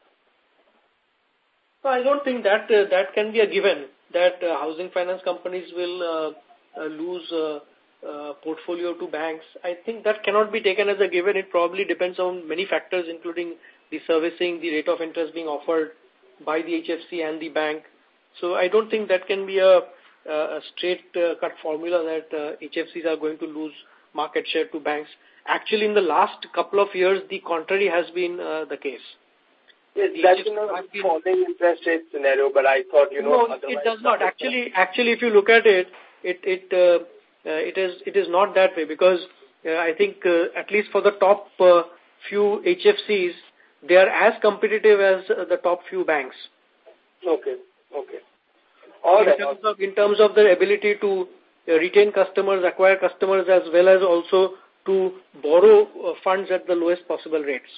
No, I don't think that uh, that can be a given, that uh, housing finance companies will uh, uh, lose uh, uh, portfolio to banks. I think that cannot be taken as a given. It probably depends on many factors, including the servicing, the rate of interest being offered by the H F C and the bank. So I don't think that can be a, a straight uh, cut formula that uh, H F Cs are going to lose market share to banks. Actually, in the last couple of years, the contrary has been uh, the case. Yes, that's in a falling interest rate scenario, but I thought, you know... No, it does not. Actually, actually, if you look at it, it it uh, uh, it is it is not that way, because uh, I think uh, at least for the top uh, few H F Cs, they are as competitive as uh, the top few banks. Okay, okay. All in right. Terms of, in terms of their ability to uh, retain customers, acquire customers, as well as also to borrow uh, funds at the lowest possible rates.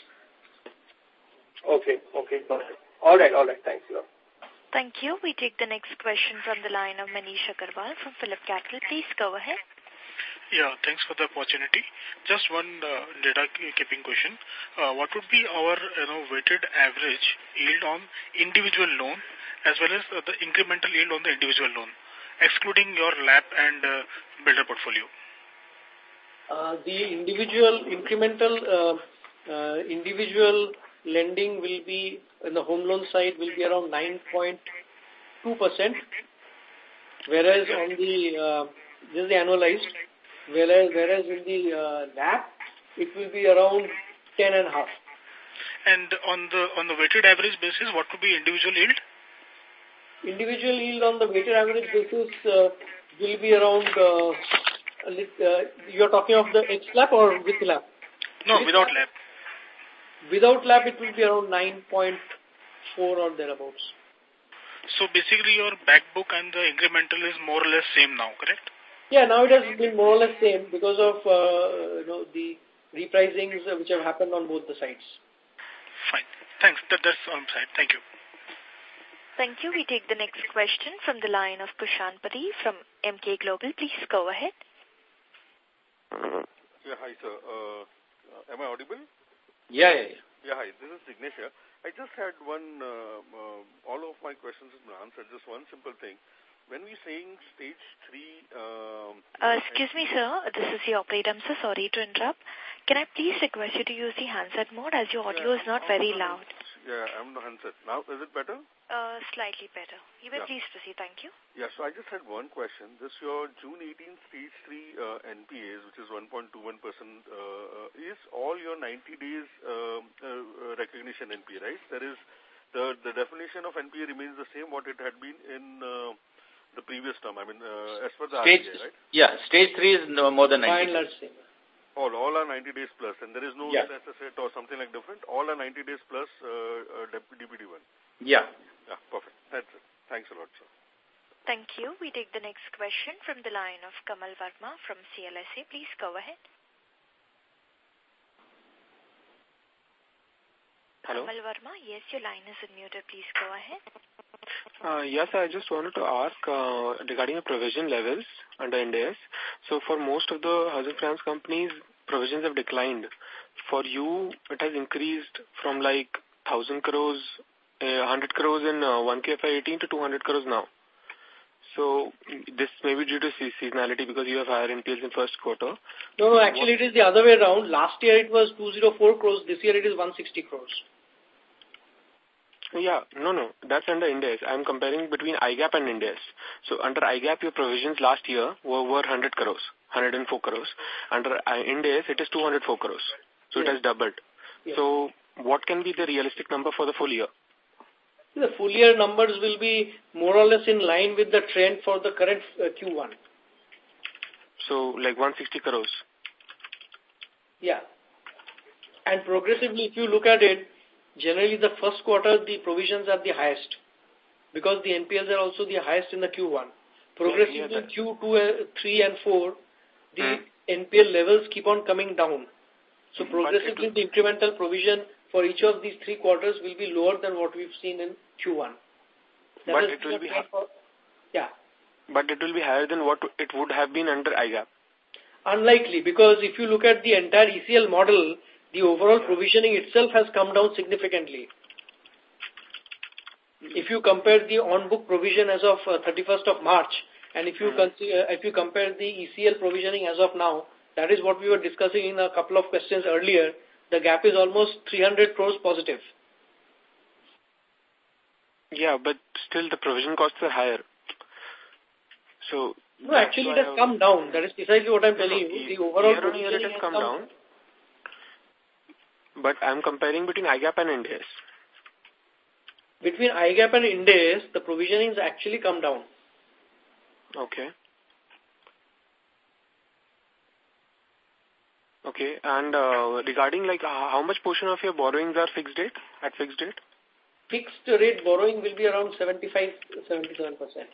Okay, okay. All right, all right. Thanks a lot. Thank you. We take the next question from the line of Manish Agarwal from Phillip Capital. Please go ahead. Yeah, thanks for the opportunity. Just one uh, data keeping question. Uh, what would be our you know weighted average yield on individual loan as well as uh, the incremental yield on the individual loan, excluding your L A P and uh, builder portfolio? Uh, the individual incremental uh, uh, individual lending will be, in the home loan side, will be around nine point two percent, whereas on the, uh, this is the annualized, whereas, whereas in the uh, L A P, it will be around ten and a half. And on the, on the weighted average basis, what would be individual yield? Individual yield on the weighted average basis uh, will be around, uh, uh, you're talking of the ex-L A P or with L A P? No, without L A P. Without L A P, it will be around nine point four or thereabouts. So basically your back book and the incremental is more or less same now, correct? Yeah, now it has been more or less same because of uh, you know, the repricings which have happened on both the sides. Fine. Thanks. That, that's on side. Thank you. Thank you. We take the next question from the line of Kushan Pati from M K Global. Please go ahead. Yeah, hi, sir. Uh, am I audible? Yeah, yeah, yeah. Yeah, hi. This is Signesh here. I just had one, uh, uh, all of my questions have been answered. Just one simple thing. When we're saying stage three... Um, uh, excuse me, sir. This is the operator. I'm so sorry to interrupt. Can I please request you to use the handset mode as your audio yeah, is not very loud? Yeah, I'm the handset. Now, is it better? Uh, slightly better. You may yeah. please proceed. Thank you. Yeah, so I just had one question. This your June eighteenth stage three uh, N P As, which is one point two one percent, uh, is all your ninety days uh, uh, recognition N P A, right? There is the the definition of N P A remains the same what it had been in uh, the previous term. I mean, uh, as per the stage, R T I, right? Yeah, stage three is no more than ninety days. All, all are ninety days plus, and there is no yeah. asset or something like different. All are ninety days plus uh, uh, D P D one. Yeah. Yeah, perfect. That's it. Thanks a lot, sir. Thank you. We take the next question from the line of Kamal Verma from C L S A. Please go ahead. Hello? Amal Verma, yes, your line is unmuted. Please go ahead. Uh, yes, I just wanted to ask uh, regarding the provision levels under Ind A S. So for most of the housing finance companies, provisions have declined. For you, it has increased from like one thousand crores, uh, one hundred crores in uh, one Q F Y eighteen to two hundred crores now. So this may be due to seasonality because you have higher N P Ls in first quarter. No, no, actually what? It is the other way around. Last year it was two hundred four crores. This year it is one hundred sixty crores. Yeah, no, no, that's under Ind A S. I'm comparing between I G A P and Ind A S. So under I G A P, your provisions last year were, were one hundred crores, one hundred four crores. Under Ind A S, it is two hundred four crores. So yes. It has doubled. Yes. So what can be the realistic number for the full year? The full year numbers will be more or less in line with the trend for the current uh, Q one. So like one hundred sixty crores? Yeah. And progressively, if you look at it, generally the first quarter, the provisions are the highest because the N P Ls are also the highest in the Q one. Progressively, yeah, yeah, Q two, uh, three and four, the hmm. N P L levels keep on coming down. So progressively, the incremental provision for each of these three quarters will be lower than what we've seen in Q one. That but it will be for, yeah. But it will be higher than what it would have been under I G A P. Unlikely, because if you look at the entire E C L model, the overall provisioning itself has come down significantly. If you compare the on-book provision as of uh, thirty-first of March, and if you, mm-hmm. consider, if you compare the E C L provisioning as of now, that is what we were discussing in a couple of questions earlier, the gap is almost three hundred crores positive. Yeah, but still the provision costs are higher. So no, actually it has come down. That is precisely what I'm telling you. The overall year on year it has come down. But I'm comparing between I G A P and Ind A S. Between I G A P and Ind A S, the provisioning has actually come down. Okay. Okay, and uh, regarding like how much portion of your borrowings are fixed rate, at fixed rate? Fixed rate borrowing will be around seventy-five to seventy-seven percent.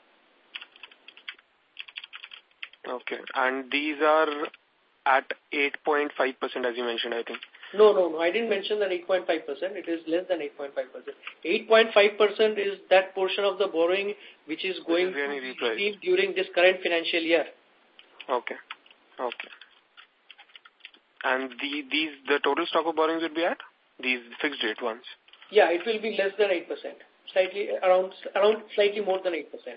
Okay, and these are at eight point five percent as you mentioned, I think. No, no, no, I didn't mention that eight point five percent. It is less than eight point five percent. eight point five percent is that portion of the borrowing which is going to be received during this current financial year. Okay, okay. And the these the total stock of borrowings would be at? These fixed rate ones? Yeah, it will be less than eight percent. Slightly, around, around slightly more than eight percent.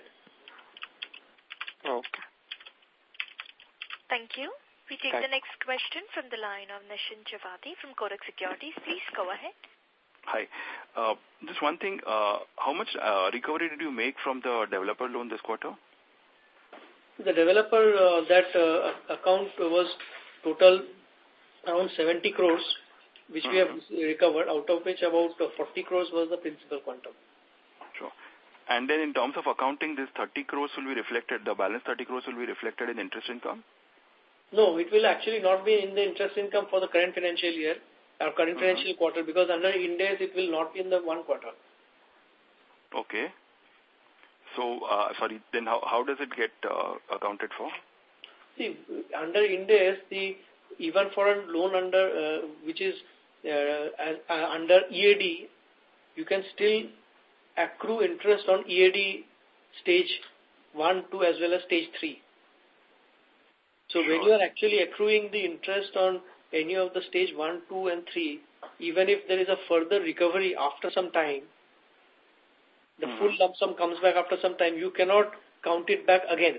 Okay. Thank you. We take Thank the next question from the line of Nishin Chavati from Kotak Securities. Please go ahead. Hi. Uh, just one thing, uh, how much uh, recovery did you make from the developer loan this quarter? The developer, uh, that uh, account was total around seventy crores, which mm-hmm. we have recovered, out of which about forty crores was the principal quantum. Sure. And then in terms of accounting, this thirty crores will be reflected, the balance thirty crores will be reflected in interest income? No, it will actually not be in the interest income for the current financial year, or current mm-hmm. financial quarter, because under Ind A S it will not be in the one quarter. Okay. So, uh, sorry, then how, how does it get uh, accounted for? See, under Ind A S, the even for a loan under uh, which is uh, uh, under E A D, you can still accrue interest on E A D stage one, two as well as stage three. So sure. When you are actually accruing the interest on any of the stage one, two and three, even if there is a further recovery after some time, the mm-hmm. full lump sum comes back after some time, you cannot count it back again.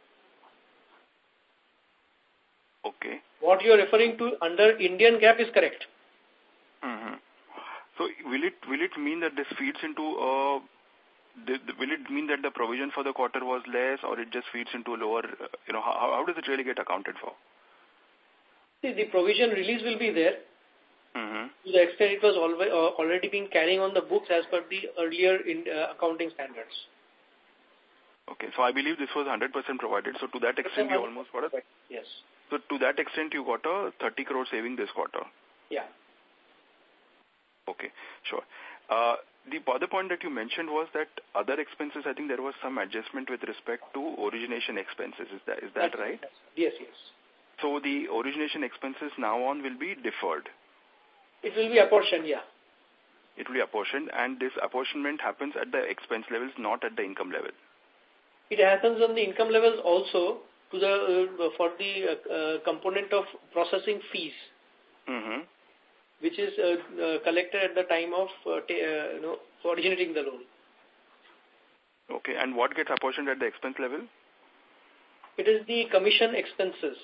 Okay. What you are referring to under Indian GAAP is correct. Mm-hmm. So will it will it mean that this feeds into uh, the, the, will it mean that the provision for the quarter was less, or it just feeds into a lower? Uh, you know, how how does it really get accounted for? See, the provision release will be there. Mm-hmm. To the extent it was already uh, already been carrying on the books as per the earlier in uh, accounting standards. Okay, so I believe this was one hundred percent provided. So to that extent, you almost got a... Yes. So to that extent, you got a thirty crore saving this quarter. Yeah. Okay, sure. Uh, the other point that you mentioned was that other expenses, I think there was some adjustment with respect to origination expenses. Is that is that That's right? Yes, yes. So the origination expenses now on will be deferred. It will be apportioned, yeah. it will be apportioned, and this apportionment happens at the expense levels, not at the income level. It happens on the income levels also to the uh, for the uh, uh, component of processing fees, mm-hmm. which is uh, uh, collected at the time of uh, ta uh, you know originating the loan. Okay, and what gets apportioned at the expense level? It is the commission expenses.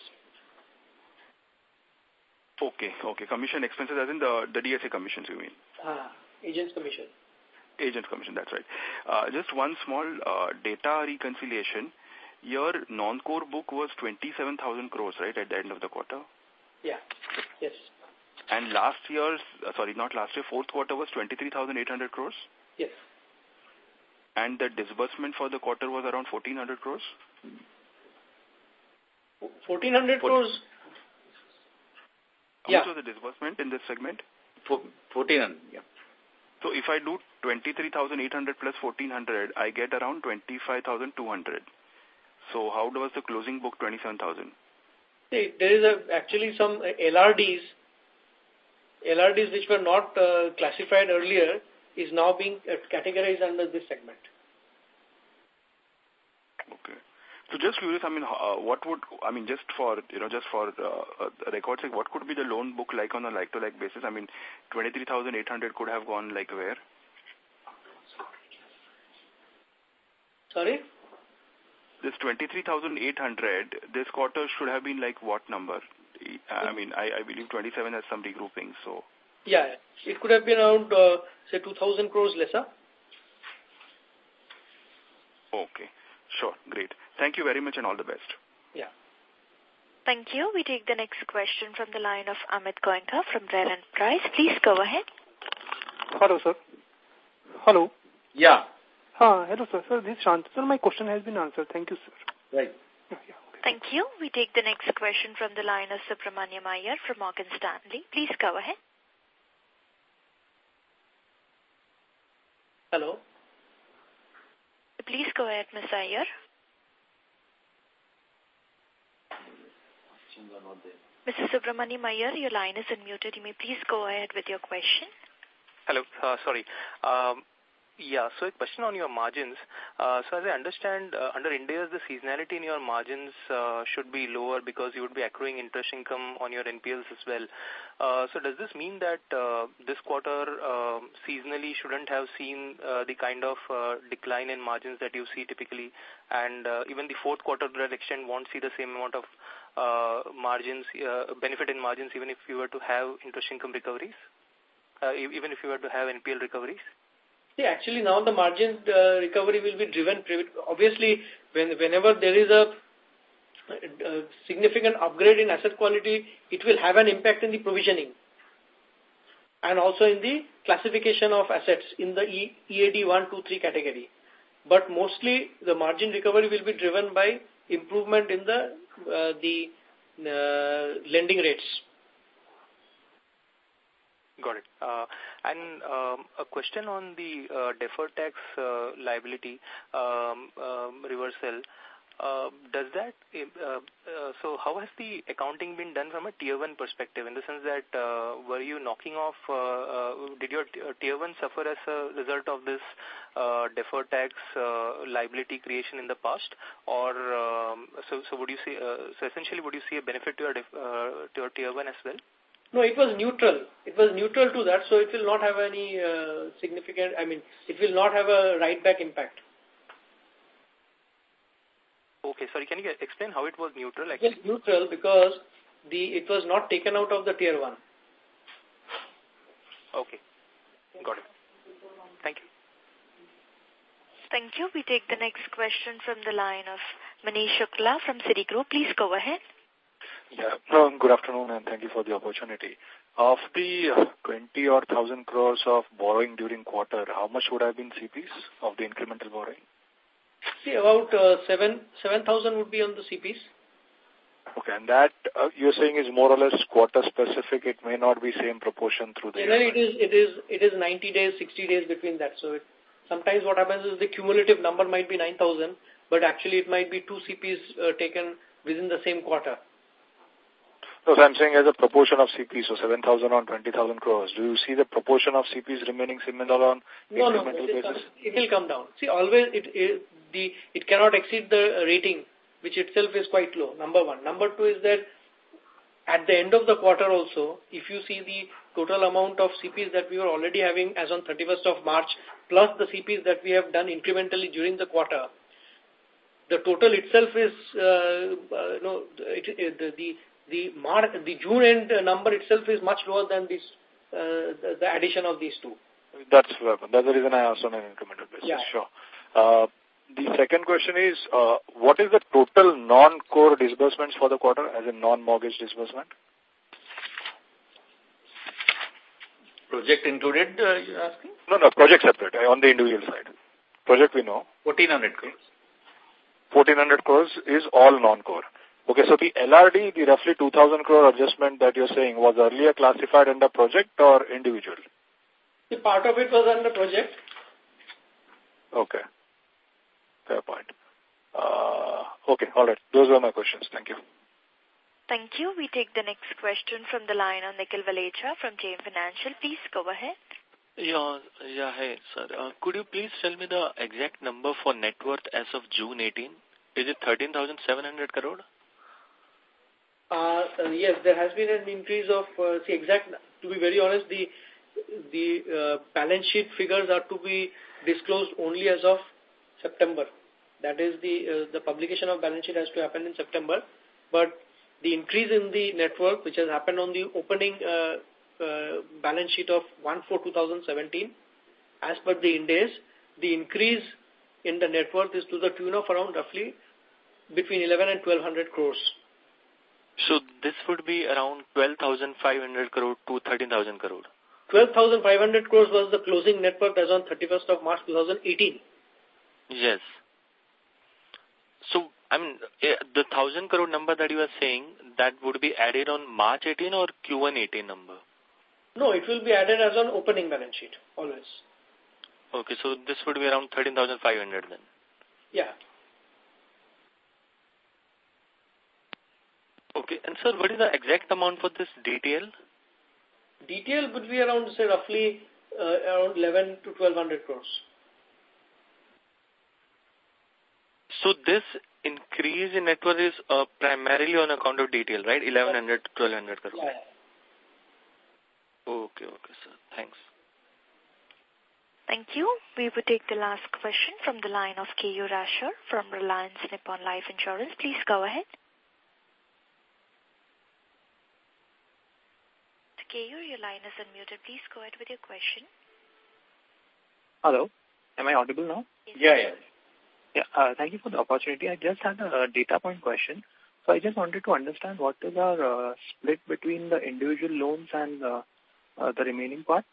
Okay, okay, commission expenses as in the the D S A commissions, you mean? Ah, agent's commission. Agent commission, that's right. Uh, just one small uh, data reconciliation. Your non-core book was twenty-seven thousand crores, right, at the end of the quarter? Yeah, yes. And last year's, uh, sorry, not last year, fourth quarter was twenty-three thousand eight hundred crores? Yes. And the disbursement for the quarter was around fourteen hundred crores? fourteen hundred crores? How yeah. much was the disbursement in this segment? fourteen hundred, yeah. So if I do twenty-three thousand eight hundred plus fourteen hundred, I get around twenty-five thousand two hundred. So how was the closing book twenty-seven thousand? See, there is a, actually some L R Ds, L R Ds which were not uh, classified earlier is now being uh, categorized under this segment. Okay. So just curious, I mean, uh, what would, I mean, just for, you know, just for uh, uh, records sake, what could be the loan book like on a like-to-like basis? I mean, twenty-three thousand eight hundred could have gone like where? Sorry? This twenty-three thousand eight hundred, this quarter should have been like what number? I mean, I, I believe twenty-seven has some regrouping, so. Yeah, it could have been around, uh, say, two thousand crores lesser. Okay, sure, great. Thank you very much and all the best. Yeah. Thank you. We take the next question from the line of Amit Goenka from Rare Enterprise. Please go ahead. Hello, sir. Hello. Yeah. Uh, hello, sir. Sir, this is Shant. Sir, my question has been answered. Thank you, sir. Right. Yeah, yeah, okay. Thank you. We take the next question from the line of Subramaniam Iyer from Morgan Stanley. Please go ahead. Hello. Please go ahead, Miz Iyer. Missus Subramaniam Iyer, your line is unmuted. You may please go ahead with your question. Hello. Uh, sorry. Um, yeah, so a question on your margins. Uh, so as I understand, uh, under India, the seasonality in your margins uh, should be lower because you would be accruing interest income on your N P Ls as well. Uh, so does this mean that uh, this quarter uh, seasonally shouldn't have seen uh, the kind of uh, decline in margins that you see typically, and uh, even the fourth quarter to that extent won't see the same amount of uh, margins, uh, benefit in margins even if you were to have interest income recoveries, uh, even if you were to have N P L recoveries? See, actually now the margin uh, recovery will be driven. Obviously, when, whenever there is a, a significant upgrade in asset quality, it will have an impact in the provisioning and also in the classification of assets in the e A D one, two, three category. But mostly the margin recovery will be driven by improvement in the, uh, the uh, lending rates. Got it. Uh, and um, a question on the uh, deferred tax uh, liability um, um, reversal. Uh, does that, uh, uh, so how has the accounting been done from a tier one perspective, in the sense that uh, were you knocking off, uh, uh, did your tier one suffer as a result of this uh, deferred tax uh, liability creation in the past, or um, so, so would you see, uh, so essentially would you see a benefit to your, def, uh, to your tier one as well? No, it was neutral. It was neutral to that, so it will not have any uh, significant, I mean, it will not have a write-back impact. Okay, sorry, can you explain how it was neutral actually? It was neutral because the it was not taken out of the tier one. Okay, got it. Thank you. Thank you. We take the next question from the line of Manish Shukla from Citigroup. Please go ahead. Yeah, um, good afternoon and thank you for the opportunity. Of the uh, twenty or thousand crores of borrowing during quarter, how much would have been C Ps of the incremental borrowing? See, about uh, seven seven thousand would be on the C Ps. Okay, and that uh, you're saying is more or less quarter specific. It may not be same proportion through the yeah, year. No, it is it is it is ninety days, sixty days between that. So it, sometimes what happens is the cumulative number might be nine thousand, but actually it might be two C Ps uh, taken within the same quarter. No, so I'm saying as a proportion of C Ps, so seven thousand on twenty thousand crores. Do you see the proportion of C Ps remaining similar on no, incremental no, it basis? Come, it will come down. See, always it, it, the, it cannot exceed the rating, which itself is quite low, number one. Number two is that at the end of the quarter also, if you see the total amount of C Ps that we were already having as on thirty-first of March, plus the C Ps that we have done incrementally during the quarter, the total itself is, uh, uh, no, it, it, the, the, the, Mar the June end number itself is much lower than this, uh, the, the addition of these two. That's, that's the reason I asked on an incremental basis, yeah. sure. Uh, the second question is, uh, what is the total non-core disbursements for the quarter as a non-mortgage disbursement? Project included, uh, you're asking? No, no, project separate, uh, on the individual side. Project we know. fourteen hundred crores. fourteen hundred crores is all non-core. Okay, so the L R D, the roughly two thousand crore adjustment that you're saying was earlier classified under project or individual? The part of it was under project. Okay. Fair point. Uh, okay, all right. Those were my questions. Thank you. Thank you. We take the next question from the line of Nikhil Valecha from J M Financial. Please go ahead. Yeah, yeah, hey, sir. Uh, could you please tell me the exact number for net worth as of June eighteenth? Is it thirteen thousand seven hundred crore? Uh, uh, yes, there has been an increase of, uh, see, exact, to be very honest, the the uh, balance sheet figures are to be disclosed only as of September. That is the uh, the publication of balance sheet has to happen in September. But the increase in the net worth, which has happened on the opening uh, uh, balance sheet of one four two thousand seventeen, as per the Ind AS, the increase in the net worth is to the tune of around roughly between eleven and twelve hundred crores. So this would be around twelve thousand five hundred crore to thirteen thousand crore. twelve thousand five hundred crores was the closing net worth as on thirty-first of March two thousand eighteen. Yes. So, I mean, the one thousand crore number that you are saying, that would be added on March eighteenth or Q one eighteen number? No, it will be added as on opening balance sheet, always. Okay, so this would be around thirteen thousand five hundred then? Yeah. Okay, and sir, what is the exact amount for this D T L? D T L would be around, say, roughly uh, around eleven to twelve hundred crores. So this increase in net worth is uh, primarily on account of D T L, right? eleven hundred to twelve hundred crores. Yeah. Okay, okay, sir. Thanks. Thank you. We will take the last question from the line of K U Rasher from Reliance Nippon Life Insurance. Please go ahead. K U, your line is unmuted. Please go ahead with your question. Hello. Am I audible now? Yes. Yeah, yeah. Yeah, uh, thank you for the opportunity. I just had a, a data point question. So I just wanted to understand what is our uh, split between the individual loans and uh, uh, the remaining part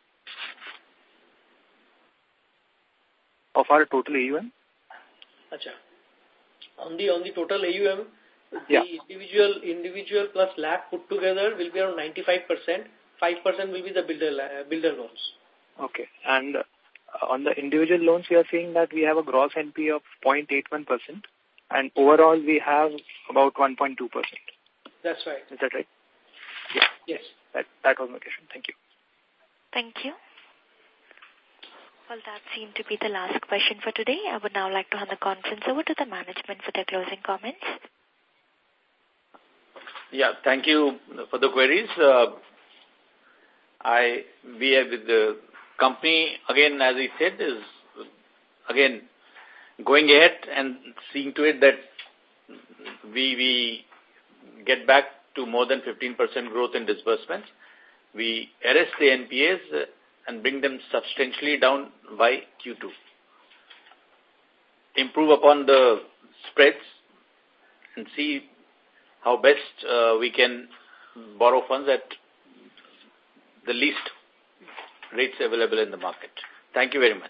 of our total A U M. Achha. On the on the total A U M, the yeah. individual individual plus L A P put together will be around ninety-five percent. five percent will be the builder uh, builder loans. Okay. And uh, on the individual loans, we are saying that we have a gross N P A of zero point eight one percent and overall we have about one point two percent. That's right. Is that right? Yeah. Yes. That, that was my question. Thank you. Thank you. Well, that seemed to be the last question for today. I would now like to hand the conference over to the management for their closing comments. Yeah, thank you for the queries. Uh, I we have with the company, again, as I said, is again going ahead and seeing to it that we, we get back to more than fifteen percent growth in disbursements. We arrest the N P As and bring them substantially down by Q two. Improve upon the spreads and see how best uh, we can borrow funds at the least rates available in the market. Thank you very much.